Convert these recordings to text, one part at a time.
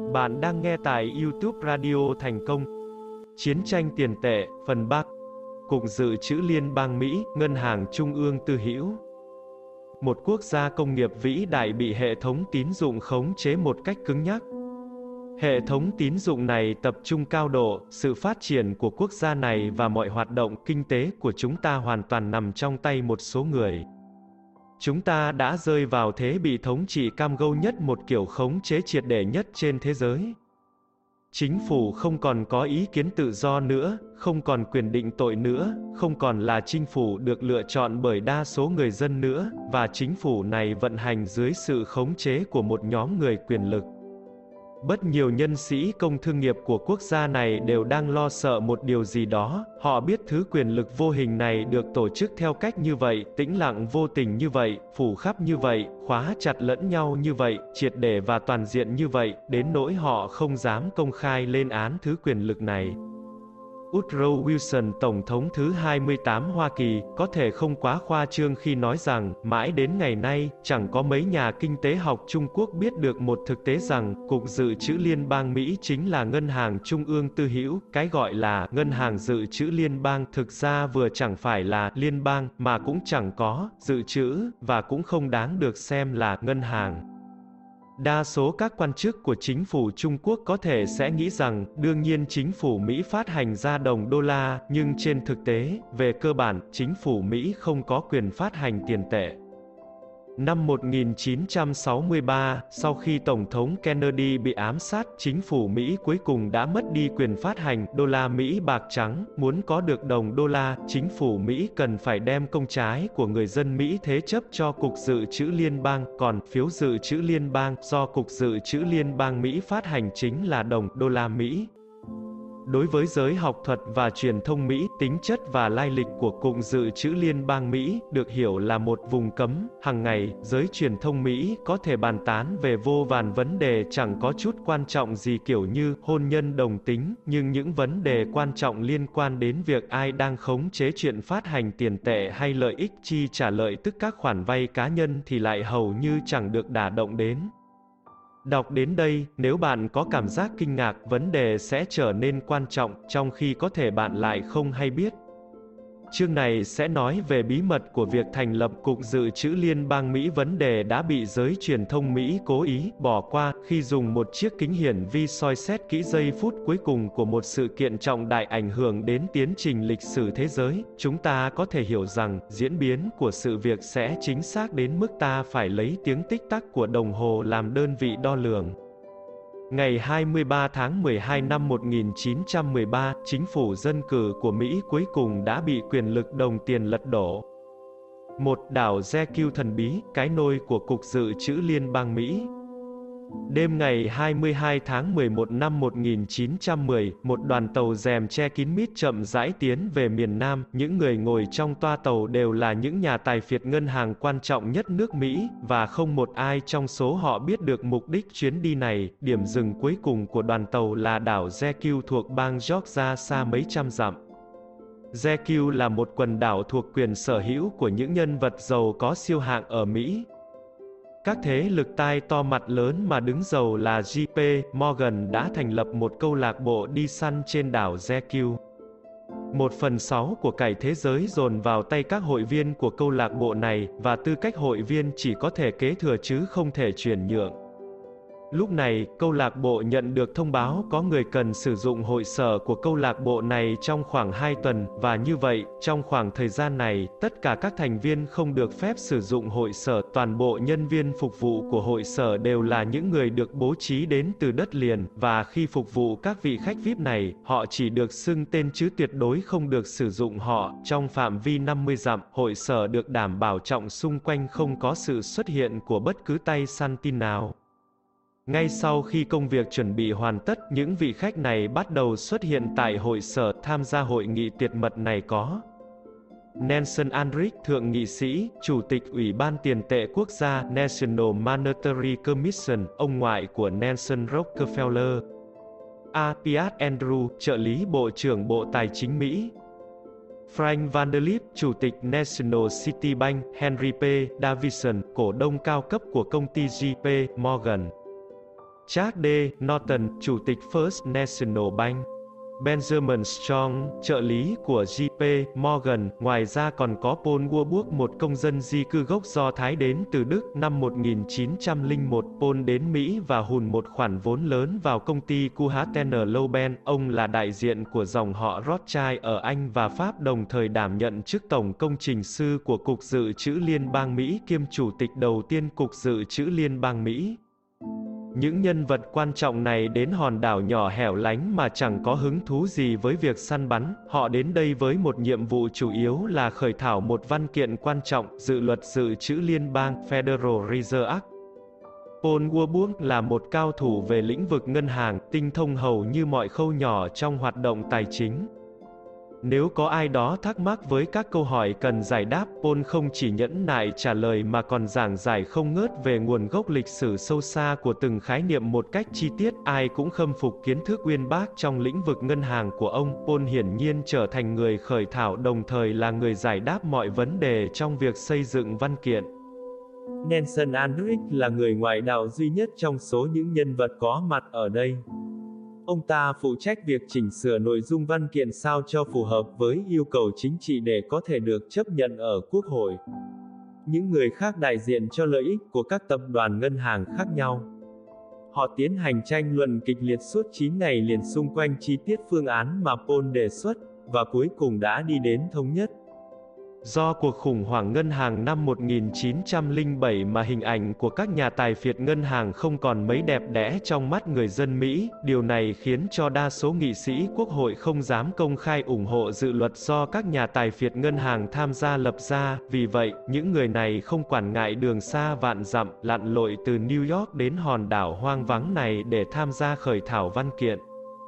Bạn đang nghe tại YouTube Radio Thành Công. Chiến tranh tiền tệ, phần 3. Cục Dự trữ Liên bang Mỹ, Ngân hàng Trung ương tư hữu. Một quốc gia công nghiệp vĩ đại bị hệ thống tín dụng khống chế một cách cứng nhắc. Hệ thống tín dụng này tập trung cao độ, sự phát triển của quốc gia này và mọi hoạt động kinh tế của chúng ta hoàn toàn nằm trong tay một số người. Chúng ta đã rơi vào thế bị thống trị cam go nhất, một kiểu khống chế triệt để nhất trên thế giới. Chính phủ không còn có ý kiến tự do nữa, không còn quyền định tội nữa, không còn là chính phủ được lựa chọn bởi đa số người dân nữa, và chính phủ này vận hành dưới sự khống chế của một nhóm người quyền lực. Rất nhiều nhân sĩ công thương nghiệp của quốc gia này đều đang lo sợ một điều gì đó. Họ biết thứ quyền lực vô hình này được tổ chức theo cách như vậy, tĩnh lặng vô tình như vậy, phủ khắp như vậy, khóa chặt lẫn nhau như vậy, triệt để và toàn diện như vậy, đến nỗi họ không dám công khai lên án thứ quyền lực này. Woodrow Wilson, Tổng thống thứ 28 Hoa Kỳ, có thể không quá khoa trương khi nói rằng, mãi đến ngày nay, chẳng có mấy nhà kinh tế học Trung Quốc biết được một thực tế rằng, Cục Dự trữ Liên bang Mỹ chính là Ngân hàng Trung ương tư hữu. Cái gọi là Ngân hàng Dự trữ Liên bang thực ra vừa chẳng phải là liên bang, mà cũng chẳng có dự trữ, và cũng không đáng được xem là ngân hàng. Đa số các quan chức của chính phủ Trung Quốc có thể sẽ nghĩ rằng, đương nhiên chính phủ Mỹ phát hành ra đồng đô la, nhưng trên thực tế, về cơ bản, chính phủ Mỹ không có quyền phát hành tiền tệ. Năm 1963, sau khi Tổng thống Kennedy bị ám sát, chính phủ Mỹ cuối cùng đã mất đi quyền phát hành đô la Mỹ bạc trắng. Muốn có được đồng đô la, chính phủ Mỹ cần phải đem công trái của người dân Mỹ thế chấp cho Cục Dự trữ Liên bang, còn phiếu dự trữ liên bang do Cục Dự trữ Liên bang Mỹ phát hành chính là đồng đô la Mỹ. Đối với giới học thuật và truyền thông Mỹ, tính chất và lai lịch của Cục Dự trữ Liên bang Mỹ được hiểu là một vùng cấm. Hàng ngày, giới truyền thông Mỹ có thể bàn tán về vô vàn vấn đề chẳng có chút quan trọng gì, kiểu như hôn nhân đồng tính, nhưng những vấn đề quan trọng liên quan đến việc ai đang khống chế chuyện phát hành tiền tệ hay lợi ích chi trả lợi tức các khoản vay cá nhân thì lại hầu như chẳng được đả động đến. Đọc đến đây, nếu bạn có cảm giác kinh ngạc, vấn đề sẽ trở nên quan trọng, trong khi có thể bạn lại không hay biết. Chương này sẽ nói về bí mật của việc thành lập Cục Dự trữ Liên bang Mỹ. Vấn đề đã bị giới truyền thông Mỹ cố ý bỏ qua khi dùng một chiếc kính hiển vi soi xét kỹ giây phút cuối cùng của một sự kiện trọng đại ảnh hưởng đến tiến trình lịch sử thế giới. Chúng ta có thể hiểu rằng, diễn biến của sự việc sẽ chính xác đến mức ta phải lấy tiếng tích tắc của đồng hồ làm đơn vị đo lường. Ngày 23 tháng 12 năm 1913, chính phủ dân cử của Mỹ cuối cùng đã bị quyền lực đồng tiền lật đổ. Một đảo Jekyll thần bí, cái nôi của Cục Dự trữ Liên bang Mỹ. Đêm ngày 22 tháng 11 năm 1910, một đoàn tàu rèm che kín mít chậm rãi tiến về miền Nam. Những người ngồi trong toa tàu đều là những nhà tài phiệt ngân hàng quan trọng nhất nước Mỹ, và không một ai trong số họ biết được mục đích chuyến đi này. Điểm dừng cuối cùng của đoàn tàu là đảo Jekyll thuộc bang Georgia, xa mấy trăm dặm. Jekyll là một quần đảo thuộc quyền sở hữu của những nhân vật giàu có siêu hạng ở Mỹ. Các thế lực tai to mặt lớn mà đứng giàu là J.P. Morgan đã thành lập một câu lạc bộ đi săn trên đảo Jekyll. 1/6 của cải thế giới dồn vào tay các hội viên của câu lạc bộ này, và tư cách hội viên chỉ có thể kế thừa chứ không thể chuyển nhượng. Lúc này, câu lạc bộ nhận được thông báo có người cần sử dụng hội sở của câu lạc bộ này trong khoảng 2 tuần, và như vậy, trong khoảng thời gian này, tất cả các thành viên không được phép sử dụng hội sở. Toàn bộ nhân viên phục vụ của hội sở đều là những người được bố trí đến từ đất liền, và khi phục vụ các vị khách VIP này, họ chỉ được xưng tên chứ tuyệt đối không được sử dụng họ. Trong phạm vi 50 dặm, hội sở được đảm bảo trọng xung quanh không có sự xuất hiện của bất cứ tay săn tin nào. Ngay sau khi công việc chuẩn bị hoàn tất, những vị khách này bắt đầu xuất hiện tại hội sở. Tham gia hội nghị tuyệt mật này có Nelson Aldrich, thượng nghị sĩ, chủ tịch Ủy ban tiền tệ quốc gia National Monetary Commission, ông ngoại của Nelson Rockefeller. A. Piatt Andrew, trợ lý Bộ trưởng Bộ Tài chính Mỹ. Frank Vanderlip, Chủ tịch National City Bank. Henry P. Davison, cổ đông cao cấp của công ty J.P. Morgan. Charles D. Norton, Chủ tịch First National Bank. Benjamin Strong, trợ lý của J.P. Morgan. Ngoài ra còn có Paul Warburg, một công dân di cư gốc Do Thái đến từ Đức. Năm 1901, Paul đến Mỹ và hùn một khoản vốn lớn vào công ty Kuhatener Loben. Ông là đại diện của dòng họ Rothschild ở Anh và Pháp, đồng thời đảm nhận chức tổng công trình sư của Cục Dự trữ Liên bang Mỹ kiêm chủ tịch đầu tiên Cục Dự trữ Liên bang Mỹ. Những nhân vật quan trọng này đến hòn đảo nhỏ hẻo lánh mà chẳng có hứng thú gì với việc săn bắn. Họ đến đây với một nhiệm vụ chủ yếu là khởi thảo một văn kiện quan trọng, dự luật dự trữ liên bang Federal Reserve Act. Paul Warburg là một cao thủ về lĩnh vực ngân hàng, tinh thông hầu như mọi khâu nhỏ trong hoạt động tài chính. Nếu có ai đó thắc mắc với các câu hỏi cần giải đáp, Paul không chỉ nhẫn nại trả lời mà còn giảng giải không ngớt về nguồn gốc lịch sử sâu xa của từng khái niệm một cách chi tiết. Ai cũng khâm phục kiến thức uyên bác trong lĩnh vực ngân hàng của ông. Paul hiển nhiên trở thành người khởi thảo, đồng thời là người giải đáp mọi vấn đề trong việc xây dựng văn kiện. Nelson Aldrich là người ngoại đạo duy nhất trong số những nhân vật có mặt ở đây. Ông ta phụ trách việc chỉnh sửa nội dung văn kiện sao cho phù hợp với yêu cầu chính trị để có thể được chấp nhận ở Quốc hội. Những người khác đại diện cho lợi ích của các tập đoàn ngân hàng khác nhau. Họ tiến hành tranh luận kịch liệt suốt 9 ngày liền xung quanh chi tiết phương án mà Paul đề xuất, và cuối cùng đã đi đến thống nhất. Do cuộc khủng hoảng ngân hàng năm 1907 mà hình ảnh của các nhà tài phiệt ngân hàng không còn mấy đẹp đẽ trong mắt người dân Mỹ, điều này khiến cho đa số nghị sĩ Quốc hội không dám công khai ủng hộ dự luật do các nhà tài phiệt ngân hàng tham gia lập ra. Vì vậy, những người này không quản ngại đường xa vạn dặm, lặn lội từ New York đến hòn đảo hoang vắng này để tham gia khởi thảo văn kiện.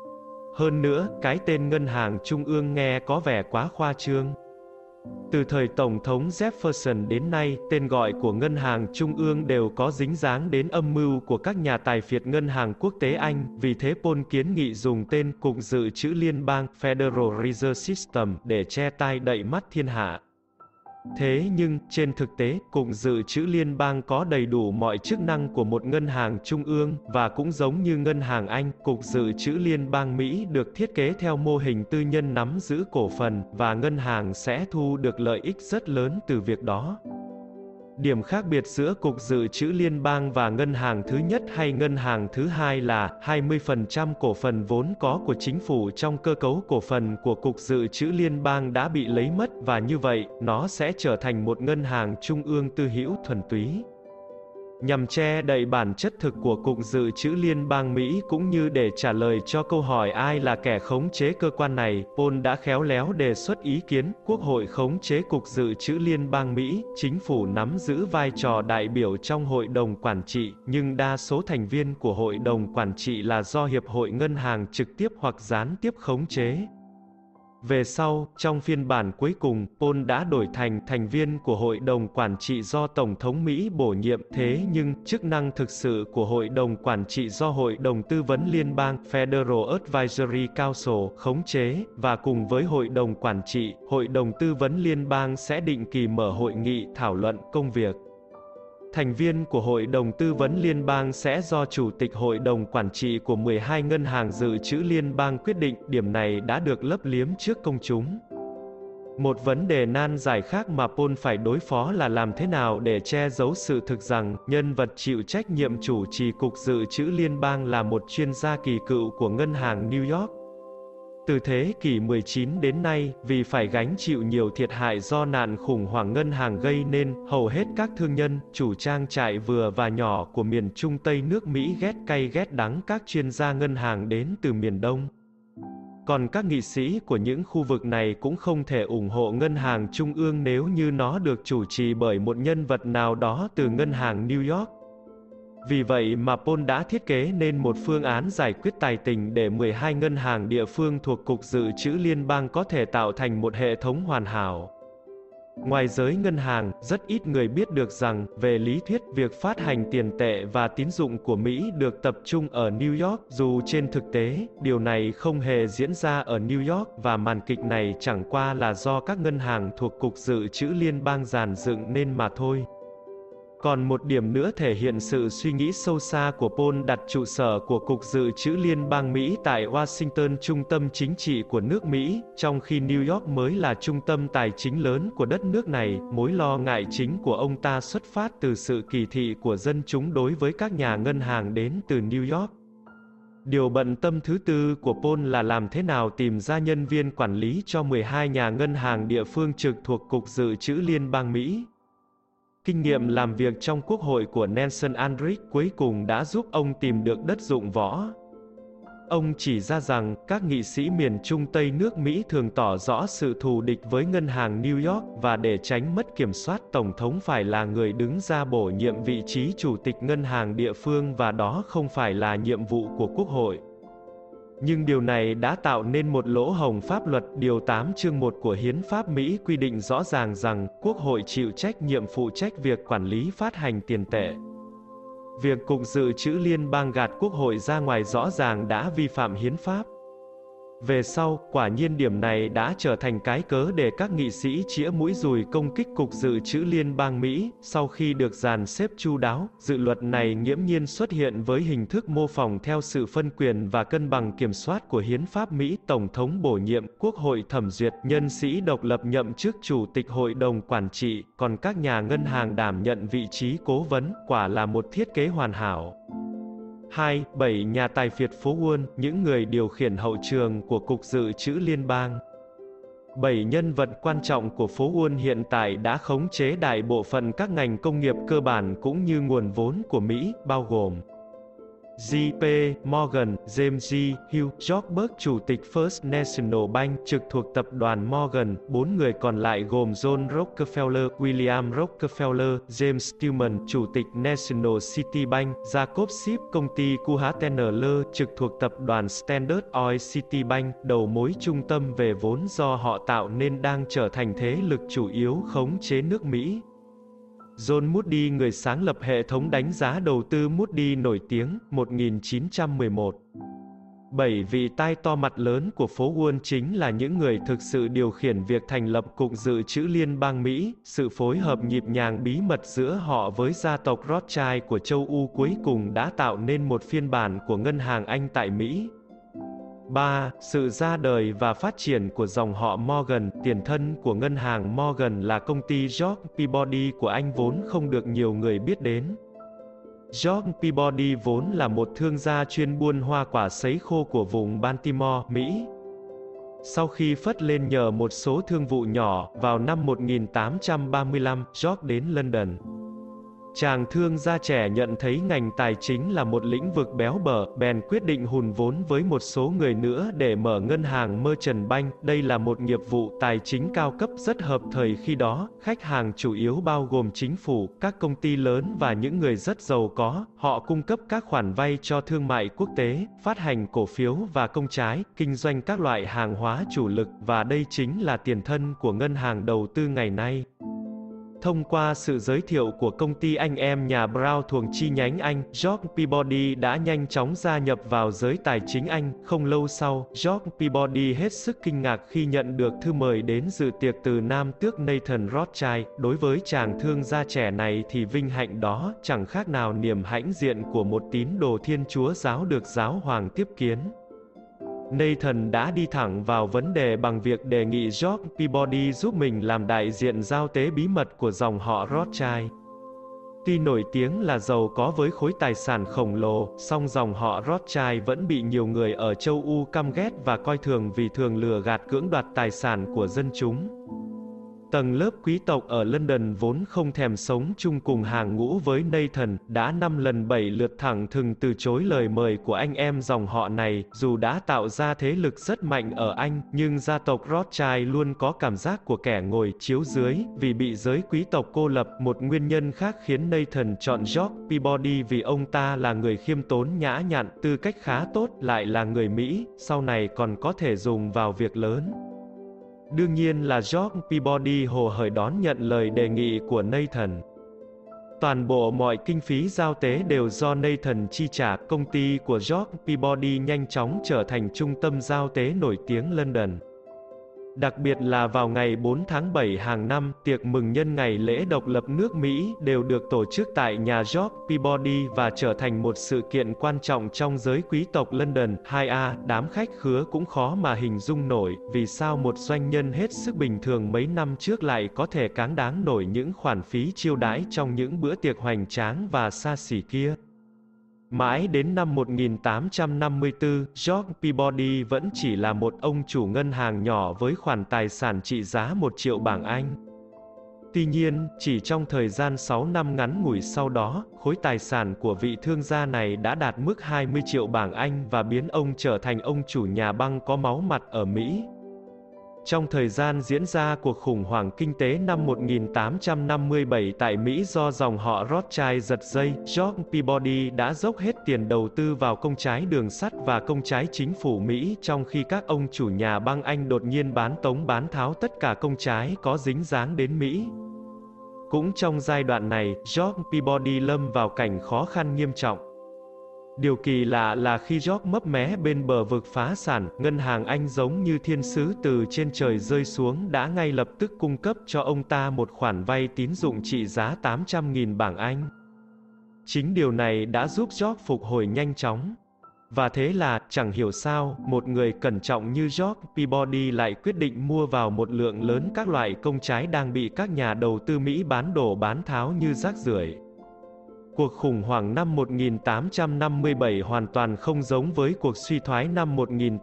Hơn nữa, cái tên ngân hàng trung ương nghe có vẻ quá khoa trương. Từ thời Tổng thống Jefferson đến nay, tên gọi của ngân hàng trung ương đều có dính dáng đến âm mưu của các nhà tài phiệt ngân hàng quốc tế Anh, vì thế Paul kiến nghị dùng tên Cục Dự trữ Liên bang Federal Reserve System để che tai đậy mắt thiên hạ. Thế nhưng, trên thực tế, Cục Dự trữ Liên bang có đầy đủ mọi chức năng của một ngân hàng trung ương, và cũng giống như ngân hàng Anh, Cục Dự trữ Liên bang Mỹ được thiết kế theo mô hình tư nhân nắm giữ cổ phần, và ngân hàng sẽ thu được lợi ích rất lớn từ việc đó. Điểm khác biệt giữa Cục Dự trữ Liên bang và ngân hàng thứ nhất hay ngân hàng thứ hai là 20% cổ phần vốn có của chính phủ trong cơ cấu cổ phần của Cục Dự trữ Liên bang đã bị lấy mất, và như vậy, nó sẽ trở thành một ngân hàng trung ương tư hữu thuần túy. Nhằm che đậy bản chất thực của Cục Dự trữ Liên bang Mỹ cũng như để trả lời cho câu hỏi ai là kẻ khống chế cơ quan này, Paul đã khéo léo đề xuất ý kiến, Quốc hội khống chế Cục Dự trữ Liên bang Mỹ, chính phủ nắm giữ vai trò đại biểu trong Hội đồng Quản trị, nhưng đa số thành viên của Hội đồng Quản trị là do Hiệp hội Ngân hàng trực tiếp hoặc gián tiếp khống chế. Về sau, trong phiên bản cuối cùng, Paul đã đổi thành viên của Hội đồng Quản trị do Tổng thống Mỹ bổ nhiệm. Thế nhưng, chức năng thực sự của Hội đồng Quản trị do Hội đồng Tư vấn Liên bang Federal Advisory Council khống chế, và cùng với Hội đồng Quản trị, Hội đồng Tư vấn Liên bang sẽ định kỳ mở hội nghị thảo luận công việc. Thành viên của Hội đồng Tư vấn Liên bang sẽ do Chủ tịch Hội đồng Quản trị của 12 ngân hàng dự trữ liên bang quyết định. Điểm này đã được lấp liếm trước công chúng. Một vấn đề nan giải khác mà Paul phải đối phó là làm thế nào để che giấu sự thực rằng, nhân vật chịu trách nhiệm chủ trì Cục Dự trữ Liên bang là một chuyên gia kỳ cựu của ngân hàng New York. Từ thế kỷ 19 đến nay, vì phải gánh chịu nhiều thiệt hại do nạn khủng hoảng ngân hàng gây nên, hầu hết các thương nhân, chủ trang trại vừa và nhỏ của miền Trung Tây nước Mỹ ghét cay ghét đắng các chuyên gia ngân hàng đến từ miền Đông. Còn các nghị sĩ của những khu vực này cũng không thể ủng hộ ngân hàng trung ương nếu như nó được chủ trì bởi một nhân vật nào đó từ ngân hàng New York. Vì vậy mà Paul đã thiết kế nên một phương án giải quyết tài tình để 12 ngân hàng địa phương thuộc Cục Dự trữ Liên bang có thể tạo thành một hệ thống hoàn hảo. Ngoài giới ngân hàng, rất ít người biết được rằng, về lý thuyết, việc phát hành tiền tệ và tín dụng của Mỹ được tập trung ở New York, dù trên thực tế, điều này không hề diễn ra ở New York, và màn kịch này chẳng qua là do các ngân hàng thuộc Cục Dự trữ Liên bang dàn dựng nên mà thôi. Còn một điểm nữa thể hiện sự suy nghĩ sâu xa của Paul đặt trụ sở của Cục Dự trữ Liên bang Mỹ tại Washington, trung tâm chính trị của nước Mỹ, trong khi New York mới là trung tâm tài chính lớn của đất nước này. Mối lo ngại chính của ông ta xuất phát từ sự kỳ thị của dân chúng đối với các nhà ngân hàng đến từ New York. Điều bận tâm thứ tư của Paul là làm thế nào tìm ra nhân viên quản lý cho 12 nhà ngân hàng địa phương trực thuộc Cục Dự trữ Liên bang Mỹ. Kinh nghiệm làm việc trong Quốc hội của Nelson Aldrich cuối cùng đã giúp ông tìm được đất dụng võ. Ông chỉ ra rằng, các nghị sĩ miền Trung Tây nước Mỹ thường tỏ rõ sự thù địch với ngân hàng New York, và để tránh mất kiểm soát, Tổng thống phải là người đứng ra bổ nhiệm vị trí chủ tịch ngân hàng địa phương, và đó không phải là nhiệm vụ của Quốc hội. Nhưng điều này đã tạo nên một lỗ hổng pháp luật. Điều 8 chương 1 của Hiến pháp Mỹ quy định rõ ràng rằng, Quốc hội chịu trách nhiệm phụ trách việc quản lý phát hành tiền tệ. Việc Cục Dự trữ Liên bang gạt Quốc hội ra ngoài rõ ràng đã vi phạm hiến pháp. Về sau, quả nhiên điểm này đã trở thành cái cớ để các nghị sĩ chĩa mũi dùi công kích Cục Dự trữ Liên bang Mỹ. Sau khi được dàn xếp chu đáo, dự luật này nghiễm nhiên xuất hiện với hình thức mô phỏng theo sự phân quyền và cân bằng kiểm soát của hiến pháp Mỹ. Tổng thống bổ nhiệm, Quốc hội thẩm duyệt, nhân sĩ độc lập nhậm chức chủ tịch hội đồng quản trị, còn các nhà ngân hàng đảm nhận vị trí cố vấn. Quả là một thiết kế hoàn hảo. 2. 7 nhà tài phiệt phố Wall, những người điều khiển hậu trường của Cục Dự trữ Liên bang. 7 nhân vật quan trọng của phố Wall hiện tại đã khống chế đại bộ phận các ngành công nghiệp cơ bản cũng như nguồn vốn của Mỹ, bao gồm J.P. Morgan, James G. Hughes, George Burke, Chủ tịch First National Bank, trực thuộc tập đoàn Morgan. 4 người còn lại gồm John Rockefeller, William Rockefeller, James Stillman, Chủ tịch National City Bank, Jacob Schiff, công ty Kuhn+Nagler, trực thuộc tập đoàn Standard Oil City Bank. Đầu mối trung tâm về vốn do họ tạo nên đang trở thành thế lực chủ yếu khống chế nước Mỹ. John Moody, người sáng lập hệ thống đánh giá đầu tư Moody nổi tiếng, 1911. 7 vị tai to mặt lớn của phố Wall chính là những người thực sự điều khiển việc thành lập Cục Dự trữ Liên bang Mỹ. Sự phối hợp nhịp nhàng bí mật giữa họ với gia tộc Rothschild của châu Âu cuối cùng đã tạo nên một phiên bản của ngân hàng Anh tại Mỹ. 3. Sự ra đời và phát triển của dòng họ Morgan. Tiền thân của ngân hàng Morgan là công ty George Peabody của Anh vốn không được nhiều người biết đến. George Peabody vốn là một thương gia chuyên buôn hoa quả sấy khô của vùng Baltimore, Mỹ. Sau khi phất lên nhờ một số thương vụ nhỏ, vào năm 1835, George đến London. Chàng thương gia trẻ nhận thấy ngành tài chính là một lĩnh vực béo bở, bèn quyết định hùn vốn với một số người nữa để mở ngân hàng Merchant Bank. Đây là một nghiệp vụ tài chính cao cấp rất hợp thời khi đó. Khách hàng chủ yếu bao gồm chính phủ, các công ty lớn và những người rất giàu có. Họ cung cấp các khoản vay cho thương mại quốc tế, phát hành cổ phiếu và công trái, kinh doanh các loại hàng hóa chủ lực, và đây chính là tiền thân của ngân hàng đầu tư ngày nay. Thông qua sự giới thiệu của công ty anh em nhà Brown thuộc chi nhánh Anh, George Peabody đã nhanh chóng gia nhập vào giới tài chính Anh. Không lâu sau, George Peabody hết sức kinh ngạc khi nhận được thư mời đến dự tiệc từ nam tước Nathan Rothschild. Đối với chàng thương gia trẻ này thì vinh hạnh đó chẳng khác nào niềm hãnh diện của một tín đồ Thiên Chúa giáo được giáo hoàng tiếp kiến. Nathan đã đi thẳng vào vấn đề bằng việc đề nghị George Peabody giúp mình làm đại diện giao tế bí mật của dòng họ Rothschild. Tuy nổi tiếng là giàu có với khối tài sản khổng lồ, song dòng họ Rothschild vẫn bị nhiều người ở châu Âu căm ghét và coi thường vì thường lừa gạt cưỡng đoạt tài sản của dân chúng. Tầng lớp quý tộc ở London vốn không thèm sống chung cùng hàng ngũ với Nathan, đã 5 lần 7 lượt thẳng thừng từ chối lời mời của anh em dòng họ này. Dù đã tạo ra thế lực rất mạnh ở Anh, nhưng gia tộc Rothschild luôn có cảm giác của kẻ ngồi chiếu dưới, vì bị giới quý tộc cô lập. Một nguyên nhân khác khiến Nathan chọn George Peabody vì ông ta là người khiêm tốn nhã nhặn, tư cách khá tốt, lại là người Mỹ, sau này còn có thể dùng vào việc lớn. Đương nhiên là George Peabody hồ hởi đón nhận lời đề nghị của Nathan. Toàn bộ mọi kinh phí giao tế đều do Nathan chi trả. Công ty của George Peabody nhanh chóng trở thành trung tâm giao tế nổi tiếng London. Đặc biệt là vào ngày 4 tháng 7 hàng năm, tiệc mừng nhân ngày lễ độc lập nước Mỹ đều được tổ chức tại nhà George Peabody và trở thành một sự kiện quan trọng trong giới quý tộc London. 2A, đám khách khứa cũng khó mà hình dung nổi, vì sao một doanh nhân hết sức bình thường mấy năm trước lại có thể cáng đáng nổi những khoản phí chiêu đãi trong những bữa tiệc hoành tráng và xa xỉ kia. Mãi đến năm 1854, George Peabody vẫn chỉ là một ông chủ ngân hàng nhỏ với khoản tài sản trị giá 1 triệu bảng Anh. Tuy nhiên, chỉ trong thời gian 6 năm ngắn ngủi sau đó, khối tài sản của vị thương gia này đã đạt mức 20 triệu bảng Anh và biến ông trở thành ông chủ nhà băng có máu mặt ở Mỹ. Trong thời gian diễn ra cuộc khủng hoảng kinh tế năm 1857 tại Mỹ do dòng họ Rothschild giật dây, George Peabody đã dốc hết tiền đầu tư vào công trái đường sắt và công trái chính phủ Mỹ, trong khi các ông chủ nhà băng Anh đột nhiên bán tống bán tháo tất cả công trái có dính dáng đến Mỹ. Cũng trong giai đoạn này, George Peabody lâm vào cảnh khó khăn nghiêm trọng. Điều kỳ lạ là khi George mấp mé bên bờ vực phá sản, ngân hàng Anh giống như thiên sứ từ trên trời rơi xuống đã ngay lập tức cung cấp cho ông ta một khoản vay tín dụng trị giá 800.000 bảng Anh. Chính điều này đã giúp George phục hồi nhanh chóng. Và thế là, chẳng hiểu sao, một người cẩn trọng như George Peabody lại quyết định mua vào một lượng lớn các loại công trái đang bị các nhà đầu tư Mỹ bán đổ bán tháo như rác rưởi. Cuộc khủng hoảng năm 1857 hoàn toàn không giống với cuộc suy thoái năm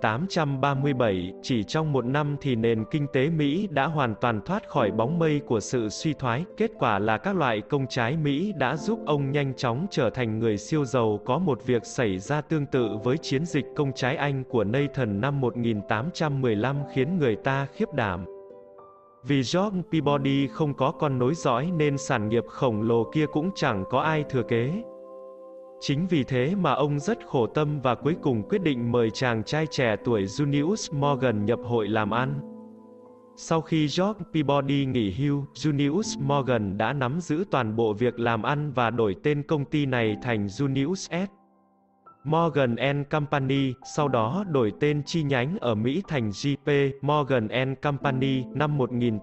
1837, chỉ trong một năm thì nền kinh tế Mỹ đã hoàn toàn thoát khỏi bóng mây của sự suy thoái, kết quả là các loại công trái Mỹ đã giúp ông nhanh chóng trở thành người siêu giàu. Có một việc xảy ra tương tự với chiến dịch công trái Anh của Nathan năm 1815 khiến người ta khiếp đảm. Vì George Peabody không có con nối dõi nên sản nghiệp khổng lồ kia cũng chẳng có ai thừa kế. Chính vì thế mà ông rất khổ tâm và cuối cùng quyết định mời chàng trai trẻ tuổi Junius Morgan nhập hội làm ăn. Sau khi George Peabody nghỉ hưu, Junius Morgan đã nắm giữ toàn bộ việc làm ăn và đổi tên công ty này thành Junius S. Morgan & Company, sau đó đổi tên chi nhánh ở Mỹ thành J.P. Morgan & Company. Năm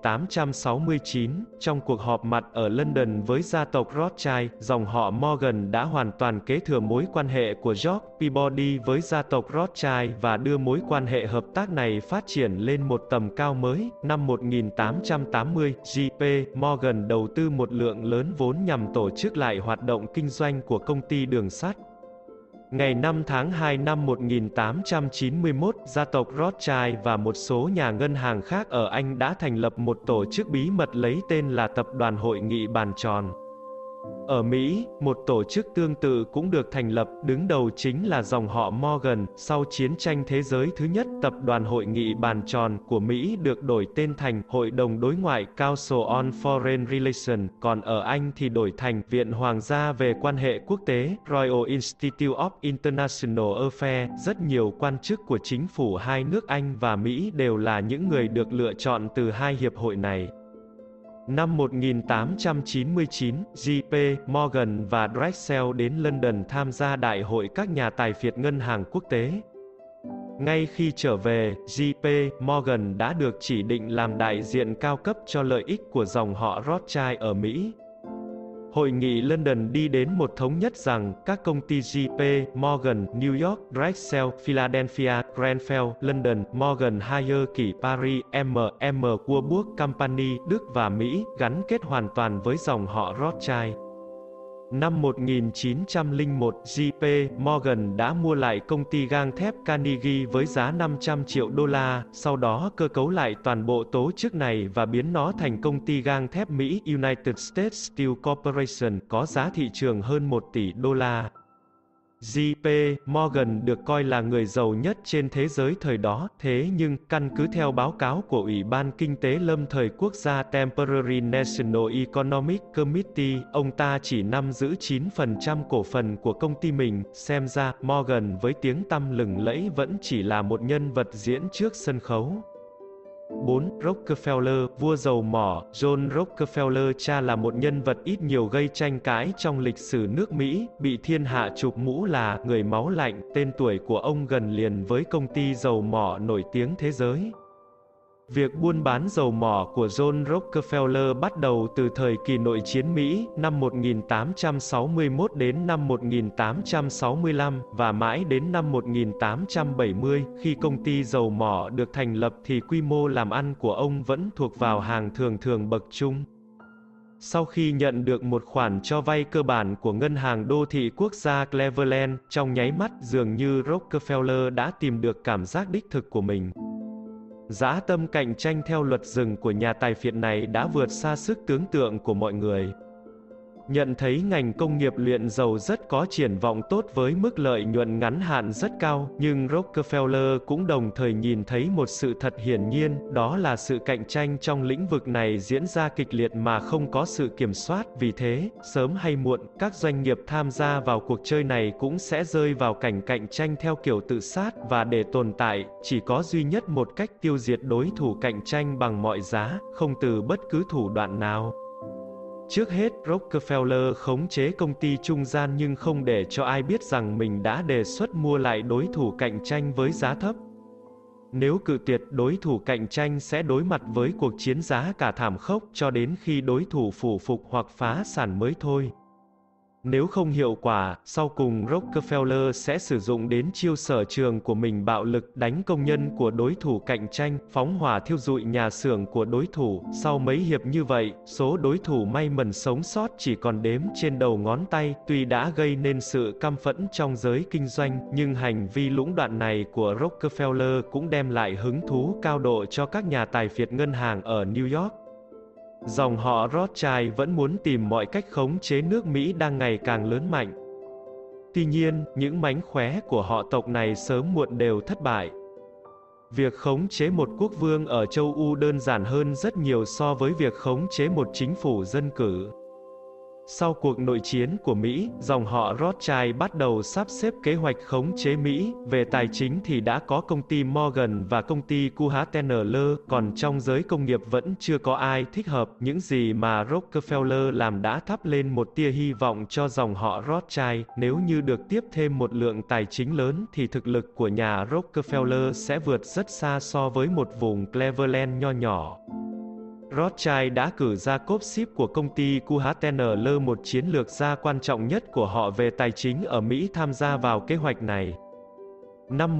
1869, trong cuộc họp mặt ở London với gia tộc Rothschild, dòng họ Morgan đã hoàn toàn kế thừa mối quan hệ của George Peabody với gia tộc Rothschild và đưa mối quan hệ hợp tác này phát triển lên một tầm cao mới. Năm 1880, J.P. Morgan đầu tư một lượng lớn vốn nhằm tổ chức lại hoạt động kinh doanh của công ty đường sắt. Ngày 5 tháng 2 năm 1891, gia tộc Rothschild và một số nhà ngân hàng khác ở Anh đã thành lập một tổ chức bí mật lấy tên là Tập đoàn Hội nghị Bàn Tròn. Ở Mỹ, một tổ chức tương tự cũng được thành lập, đứng đầu chính là dòng họ Morgan. Sau chiến tranh thế giới thứ nhất, Tập đoàn Hội nghị Bàn Tròn của Mỹ được đổi tên thành Hội đồng Đối ngoại Council on Foreign Relations, còn ở Anh thì đổi thành Viện Hoàng gia về quan hệ quốc tế Royal Institute of International Affairs. Rất nhiều quan chức của chính phủ hai nước Anh và Mỹ đều là những người được lựa chọn từ hai hiệp hội này. Năm 1899, J.P. Morgan và Drexel đến London tham gia đại hội các nhà tài phiệt ngân hàng quốc tế. Ngay khi trở về, J.P. Morgan đã được chỉ định làm đại diện cao cấp cho lợi ích của dòng họ Rothschild ở Mỹ. Hội nghị London đi đến một thống nhất rằng, các công ty J.P. Morgan, New York, Drexel, Philadelphia, Grenfell, London, Morgan Hire Key Paris, M.M. Warburg Company, Đức và Mỹ, gắn kết hoàn toàn với dòng họ Rothschild. Năm 1901, J.P. Morgan đã mua lại công ty gang thép Carnegie với giá 500 triệu đô la, sau đó cơ cấu lại toàn bộ tổ chức này và biến nó thành công ty gang thép Mỹ United States Steel Corporation, có giá thị trường hơn 1 tỷ đô la. J.P. Morgan được coi là người giàu nhất trên thế giới thời đó, thế nhưng, căn cứ theo báo cáo của Ủy ban Kinh tế Lâm thời Quốc gia Temporary National Economic Committee, ông ta chỉ nắm giữ 9% cổ phần của công ty mình. Xem ra, Morgan với tiếng tăm lừng lẫy vẫn chỉ là một nhân vật diễn trước sân khấu. 4. Rockefeller, vua dầu mỏ. John Rockefeller cha là một nhân vật ít nhiều gây tranh cãi trong lịch sử nước Mỹ, bị thiên hạ chụp mũ là người máu lạnh. Tên tuổi của ông gần liền với công ty dầu mỏ nổi tiếng thế giới. Việc buôn bán dầu mỏ của John Rockefeller bắt đầu từ thời kỳ nội chiến Mỹ, năm 1861 đến năm 1865, và mãi đến năm 1870, khi công ty dầu mỏ được thành lập thì quy mô làm ăn của ông vẫn thuộc vào hàng thường bậc trung. Sau khi nhận được một khoản cho vay cơ bản của Ngân hàng Đô thị Quốc gia Cleveland, trong nháy mắt dường như Rockefeller đã tìm được cảm giác đích thực của mình. Dã tâm cạnh tranh theo luật rừng của nhà tài phiệt này đã vượt xa sức tưởng tượng của mọi người. Nhận thấy ngành công nghiệp luyện dầu rất có triển vọng tốt với mức lợi nhuận ngắn hạn rất cao, nhưng Rockefeller cũng đồng thời nhìn thấy một sự thật hiển nhiên, đó là sự cạnh tranh trong lĩnh vực này diễn ra kịch liệt mà không có sự kiểm soát. Vì thế, sớm hay muộn, các doanh nghiệp tham gia vào cuộc chơi này cũng sẽ rơi vào cảnh cạnh tranh theo kiểu tự sát, và để tồn tại, chỉ có duy nhất một cách: tiêu diệt đối thủ cạnh tranh bằng mọi giá, không từ bất cứ thủ đoạn nào. Trước hết, Rockefeller khống chế công ty trung gian nhưng không để cho ai biết rằng mình đã đề xuất mua lại đối thủ cạnh tranh với giá thấp. Nếu cự tuyệt, đối thủ cạnh tranh sẽ đối mặt với cuộc chiến giá cả thảm khốc cho đến khi đối thủ phủ phục hoặc phá sản mới thôi. Nếu không hiệu quả, sau cùng Rockefeller sẽ sử dụng đến chiêu sở trường của mình: bạo lực, đánh công nhân của đối thủ cạnh tranh, phóng hỏa thiêu rụi nhà xưởng của đối thủ. Sau mấy hiệp như vậy, số đối thủ may mắn sống sót chỉ còn đếm trên đầu ngón tay. Tuy đã gây nên sự căm phẫn trong giới kinh doanh, nhưng hành vi lũng đoạn này của Rockefeller cũng đem lại hứng thú cao độ cho các nhà tài phiệt ngân hàng ở New York. Dòng họ Rothschild vẫn muốn tìm mọi cách khống chế nước Mỹ đang ngày càng lớn mạnh. Tuy nhiên, những mánh khóe của họ tộc này sớm muộn đều thất bại. Việc khống chế một quốc vương ở châu Âu đơn giản hơn rất nhiều so với việc khống chế một chính phủ dân cử. Sau cuộc nội chiến của Mỹ, dòng họ Rothschild bắt đầu sắp xếp kế hoạch khống chế Mỹ. Về tài chính thì đã có công ty Morgan và công ty Rockefeller, còn trong giới công nghiệp vẫn chưa có ai thích hợp. Những gì mà Rockefeller làm đã thắp lên một tia hy vọng cho dòng họ Rothschild. Nếu như được tiếp thêm một lượng tài chính lớn thì thực lực của nhà Rockefeller sẽ vượt rất xa so với một vùng Cleveland nho nhỏ. Rothschild đã cử Jacob Schiff của công ty Rockefeller, một chiến lược gia quan trọng nhất của họ về tài chính ở Mỹ, tham gia vào kế hoạch này. Năm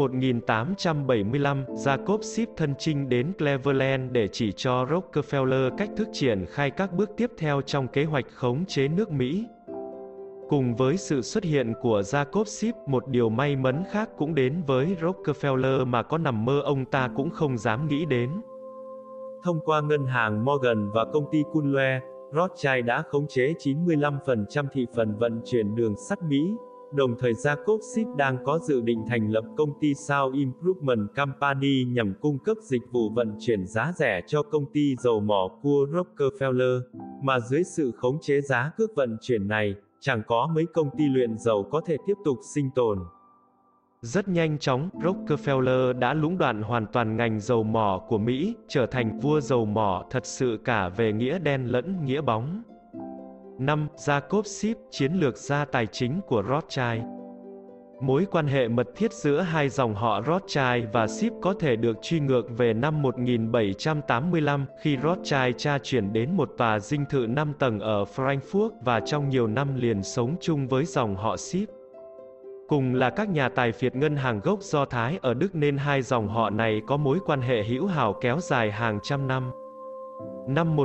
1875, Jacob Schiff thân chinh đến Cleveland để chỉ cho Rockefeller cách thức triển khai các bước tiếp theo trong kế hoạch khống chế nước Mỹ. Cùng với sự xuất hiện của Jacob Schiff, một điều may mắn khác cũng đến với Rockefeller mà có nằm mơ ông ta cũng không dám nghĩ đến. Thông qua ngân hàng Morgan và công ty Kunle, Rothschild đã khống chế 95% thị phần vận chuyển đường sắt Mỹ. Đồng thời Jacob Schiff đang có dự định thành lập công ty South Improvement Company nhằm cung cấp dịch vụ vận chuyển giá rẻ cho công ty dầu mỏ của Rockefeller. Mà dưới sự khống chế giá cước vận chuyển này, chẳng có mấy công ty luyện dầu có thể tiếp tục sinh tồn. Rất nhanh chóng, Rockefeller đã lũng đoạn hoàn toàn ngành dầu mỏ của Mỹ, trở thành vua dầu mỏ thật sự cả về nghĩa đen lẫn nghĩa bóng. 5. Jacob Schiff, chiến lược gia tài chính của Rothschild. Mối quan hệ mật thiết giữa hai dòng họ Rothschild và Schiff có thể được truy ngược về năm 1785, khi Rothschild cha chuyển đến một tòa dinh thự 5 tầng ở Frankfurt và trong nhiều năm liền sống chung với dòng họ Schiff. Cùng là các nhà tài phiệt ngân hàng gốc Do Thái ở Đức nên hai dòng họ này có mối quan hệ hữu hảo kéo dài hàng trăm năm. Năm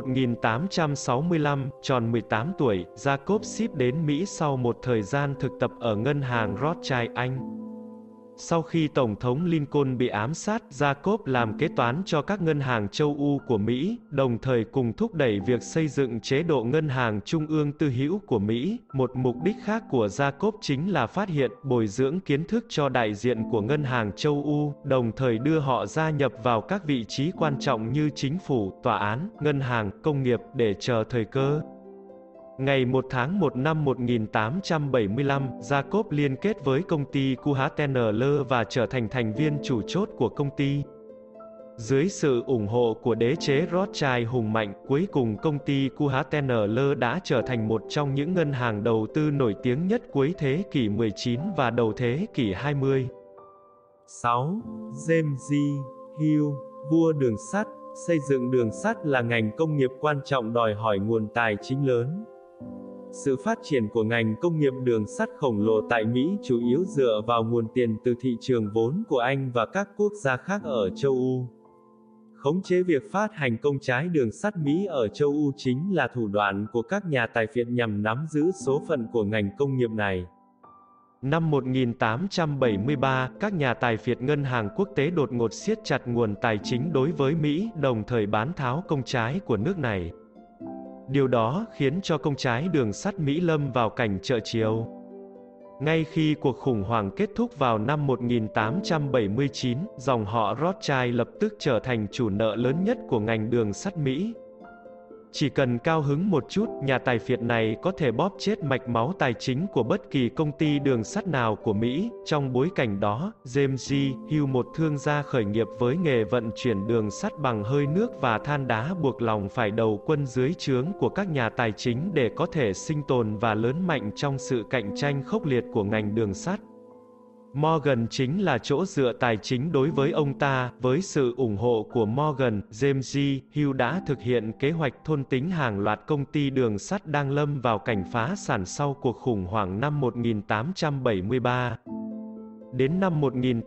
1865, tròn 18 tuổi, Jacob Schiff đến Mỹ sau một thời gian thực tập ở ngân hàng Rothschild, Anh. Sau khi Tổng thống Lincoln bị ám sát, Jacob làm kế toán cho các ngân hàng châu Âu của Mỹ, đồng thời cùng thúc đẩy việc xây dựng chế độ ngân hàng trung ương tư hữu của Mỹ. Một mục đích khác của Jacob chính là phát hiện, bồi dưỡng kiến thức cho đại diện của ngân hàng châu Âu, đồng thời đưa họ gia nhập vào các vị trí quan trọng như chính phủ, tòa án, ngân hàng, công nghiệp để chờ thời cơ. Ngày 1 tháng 1 năm 1875, Jacob liên kết với công ty Rockefeller và trở thành thành viên chủ chốt của công ty. Dưới sự ủng hộ của đế chế Rothschild hùng mạnh, cuối cùng công ty Rockefeller đã trở thành một trong những ngân hàng đầu tư nổi tiếng nhất cuối thế kỷ 19 và đầu thế kỷ 20. 6. James G. Hill, vua đường sắt, Xây dựng đường sắt là ngành công nghiệp quan trọng đòi hỏi nguồn tài chính lớn. Sự phát triển của ngành công nghiệp đường sắt khổng lồ tại Mỹ chủ yếu dựa vào nguồn tiền từ thị trường vốn của Anh và các quốc gia khác ở châu Âu. Khống chế việc phát hành công trái đường sắt Mỹ ở châu Âu chính là thủ đoạn của các nhà tài phiệt nhằm nắm giữ số phận của ngành công nghiệp này. Năm 1873, các nhà tài phiệt ngân hàng quốc tế đột ngột siết chặt nguồn tài chính đối với Mỹ, đồng thời bán tháo công trái của nước này. Điều đó khiến cho công trái đường sắt Mỹ lâm vào cảnh chợ chiều. Ngay khi cuộc khủng hoảng kết thúc vào năm 1879, dòng họ Rothschild lập tức trở thành chủ nợ lớn nhất của ngành đường sắt Mỹ. Chỉ cần cao hứng một chút, nhà tài phiệt này có thể bóp chết mạch máu tài chính của bất kỳ công ty đường sắt nào của Mỹ. Trong bối cảnh đó, James G. Hughes, một thương gia khởi nghiệp với nghề vận chuyển đường sắt bằng hơi nước và than đá, buộc lòng phải đầu quân dưới trướng của các nhà tài chính để có thể sinh tồn và lớn mạnh trong sự cạnh tranh khốc liệt của ngành đường sắt. Morgan chính là chỗ dựa tài chính đối với ông ta. Với sự ủng hộ của Morgan, James G. Hughes đã thực hiện kế hoạch thôn tính hàng loạt công ty đường sắt đang lâm vào cảnh phá sản sau cuộc khủng hoảng năm 1873. Đến năm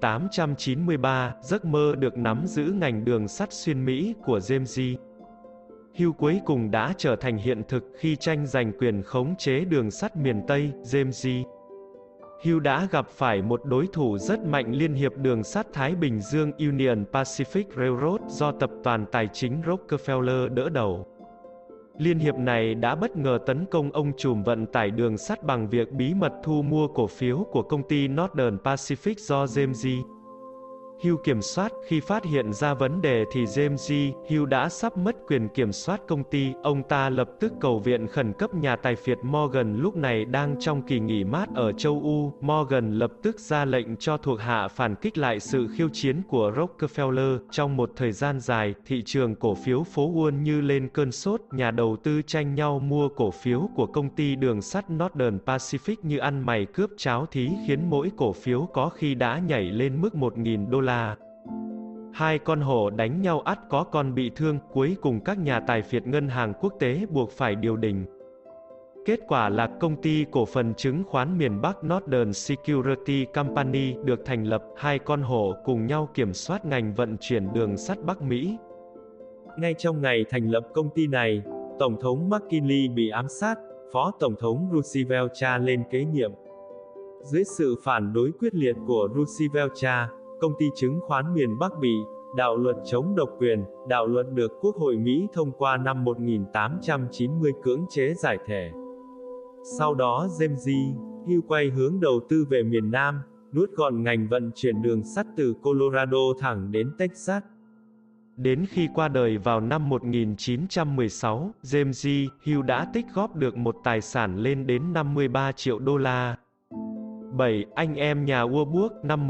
1893, giấc mơ được nắm giữ ngành đường sắt xuyên Mỹ của James G. Hughes cuối cùng đã trở thành hiện thực khi tranh giành quyền khống chế đường sắt miền Tây. James G. Hughes đã gặp phải một đối thủ rất mạnh, Liên hiệp đường sắt Thái Bình Dương Union Pacific Railroad do tập đoàn tài chính Rockefeller đỡ đầu. Liên hiệp này đã bất ngờ tấn công ông trùm vận tải đường sắt bằng việc bí mật thu mua cổ phiếu của công ty Northern Pacific do James G. Hughes kiểm soát. Khi phát hiện ra vấn đề thì James G. Hughes đã sắp mất quyền kiểm soát công ty. Ông ta lập tức cầu viện khẩn cấp nhà tài phiệt Morgan, lúc này đang trong kỳ nghỉ mát ở châu Âu. Morgan lập tức ra lệnh cho thuộc hạ phản kích lại sự khiêu chiến của Rockefeller. Trong một thời gian dài, thị trường cổ phiếu phố Wall như lên cơn sốt. Nhà đầu tư tranh nhau mua cổ phiếu của công ty đường sắt Northern Pacific như ăn mày cướp cháo thí, khiến mỗi cổ phiếu có khi đã nhảy lên mức 1.000 đô la. Hai con hổ đánh nhau ắt có con bị thương, cuối cùng các nhà tài phiệt ngân hàng quốc tế buộc phải điều đình. Kết quả là công ty cổ phần chứng khoán miền Bắc Northern Security Company được thành lập. Hai con hổ cùng nhau kiểm soát ngành vận chuyển đường sắt Bắc Mỹ. Ngay trong ngày thành lập công ty này, Tổng thống McKinley bị ám sát, Phó Tổng thống Roosevelt cha lên kế nhiệm. Dưới sự phản đối quyết liệt của Roosevelt cha, công ty chứng khoán miền Bắc bị đạo luật chống độc quyền, đạo luật được Quốc hội Mỹ thông qua năm 1890 cưỡng chế giải thể. Sau đó James G. Hughes quay hướng đầu tư về miền Nam, nuốt gọn ngành vận chuyển đường sắt từ Colorado thẳng đến Texas. Đến khi qua đời vào năm 1916, James G. Hughes đã tích góp được một tài sản lên đến 53 triệu đô la. 7. Anh em nhà Warburg. Năm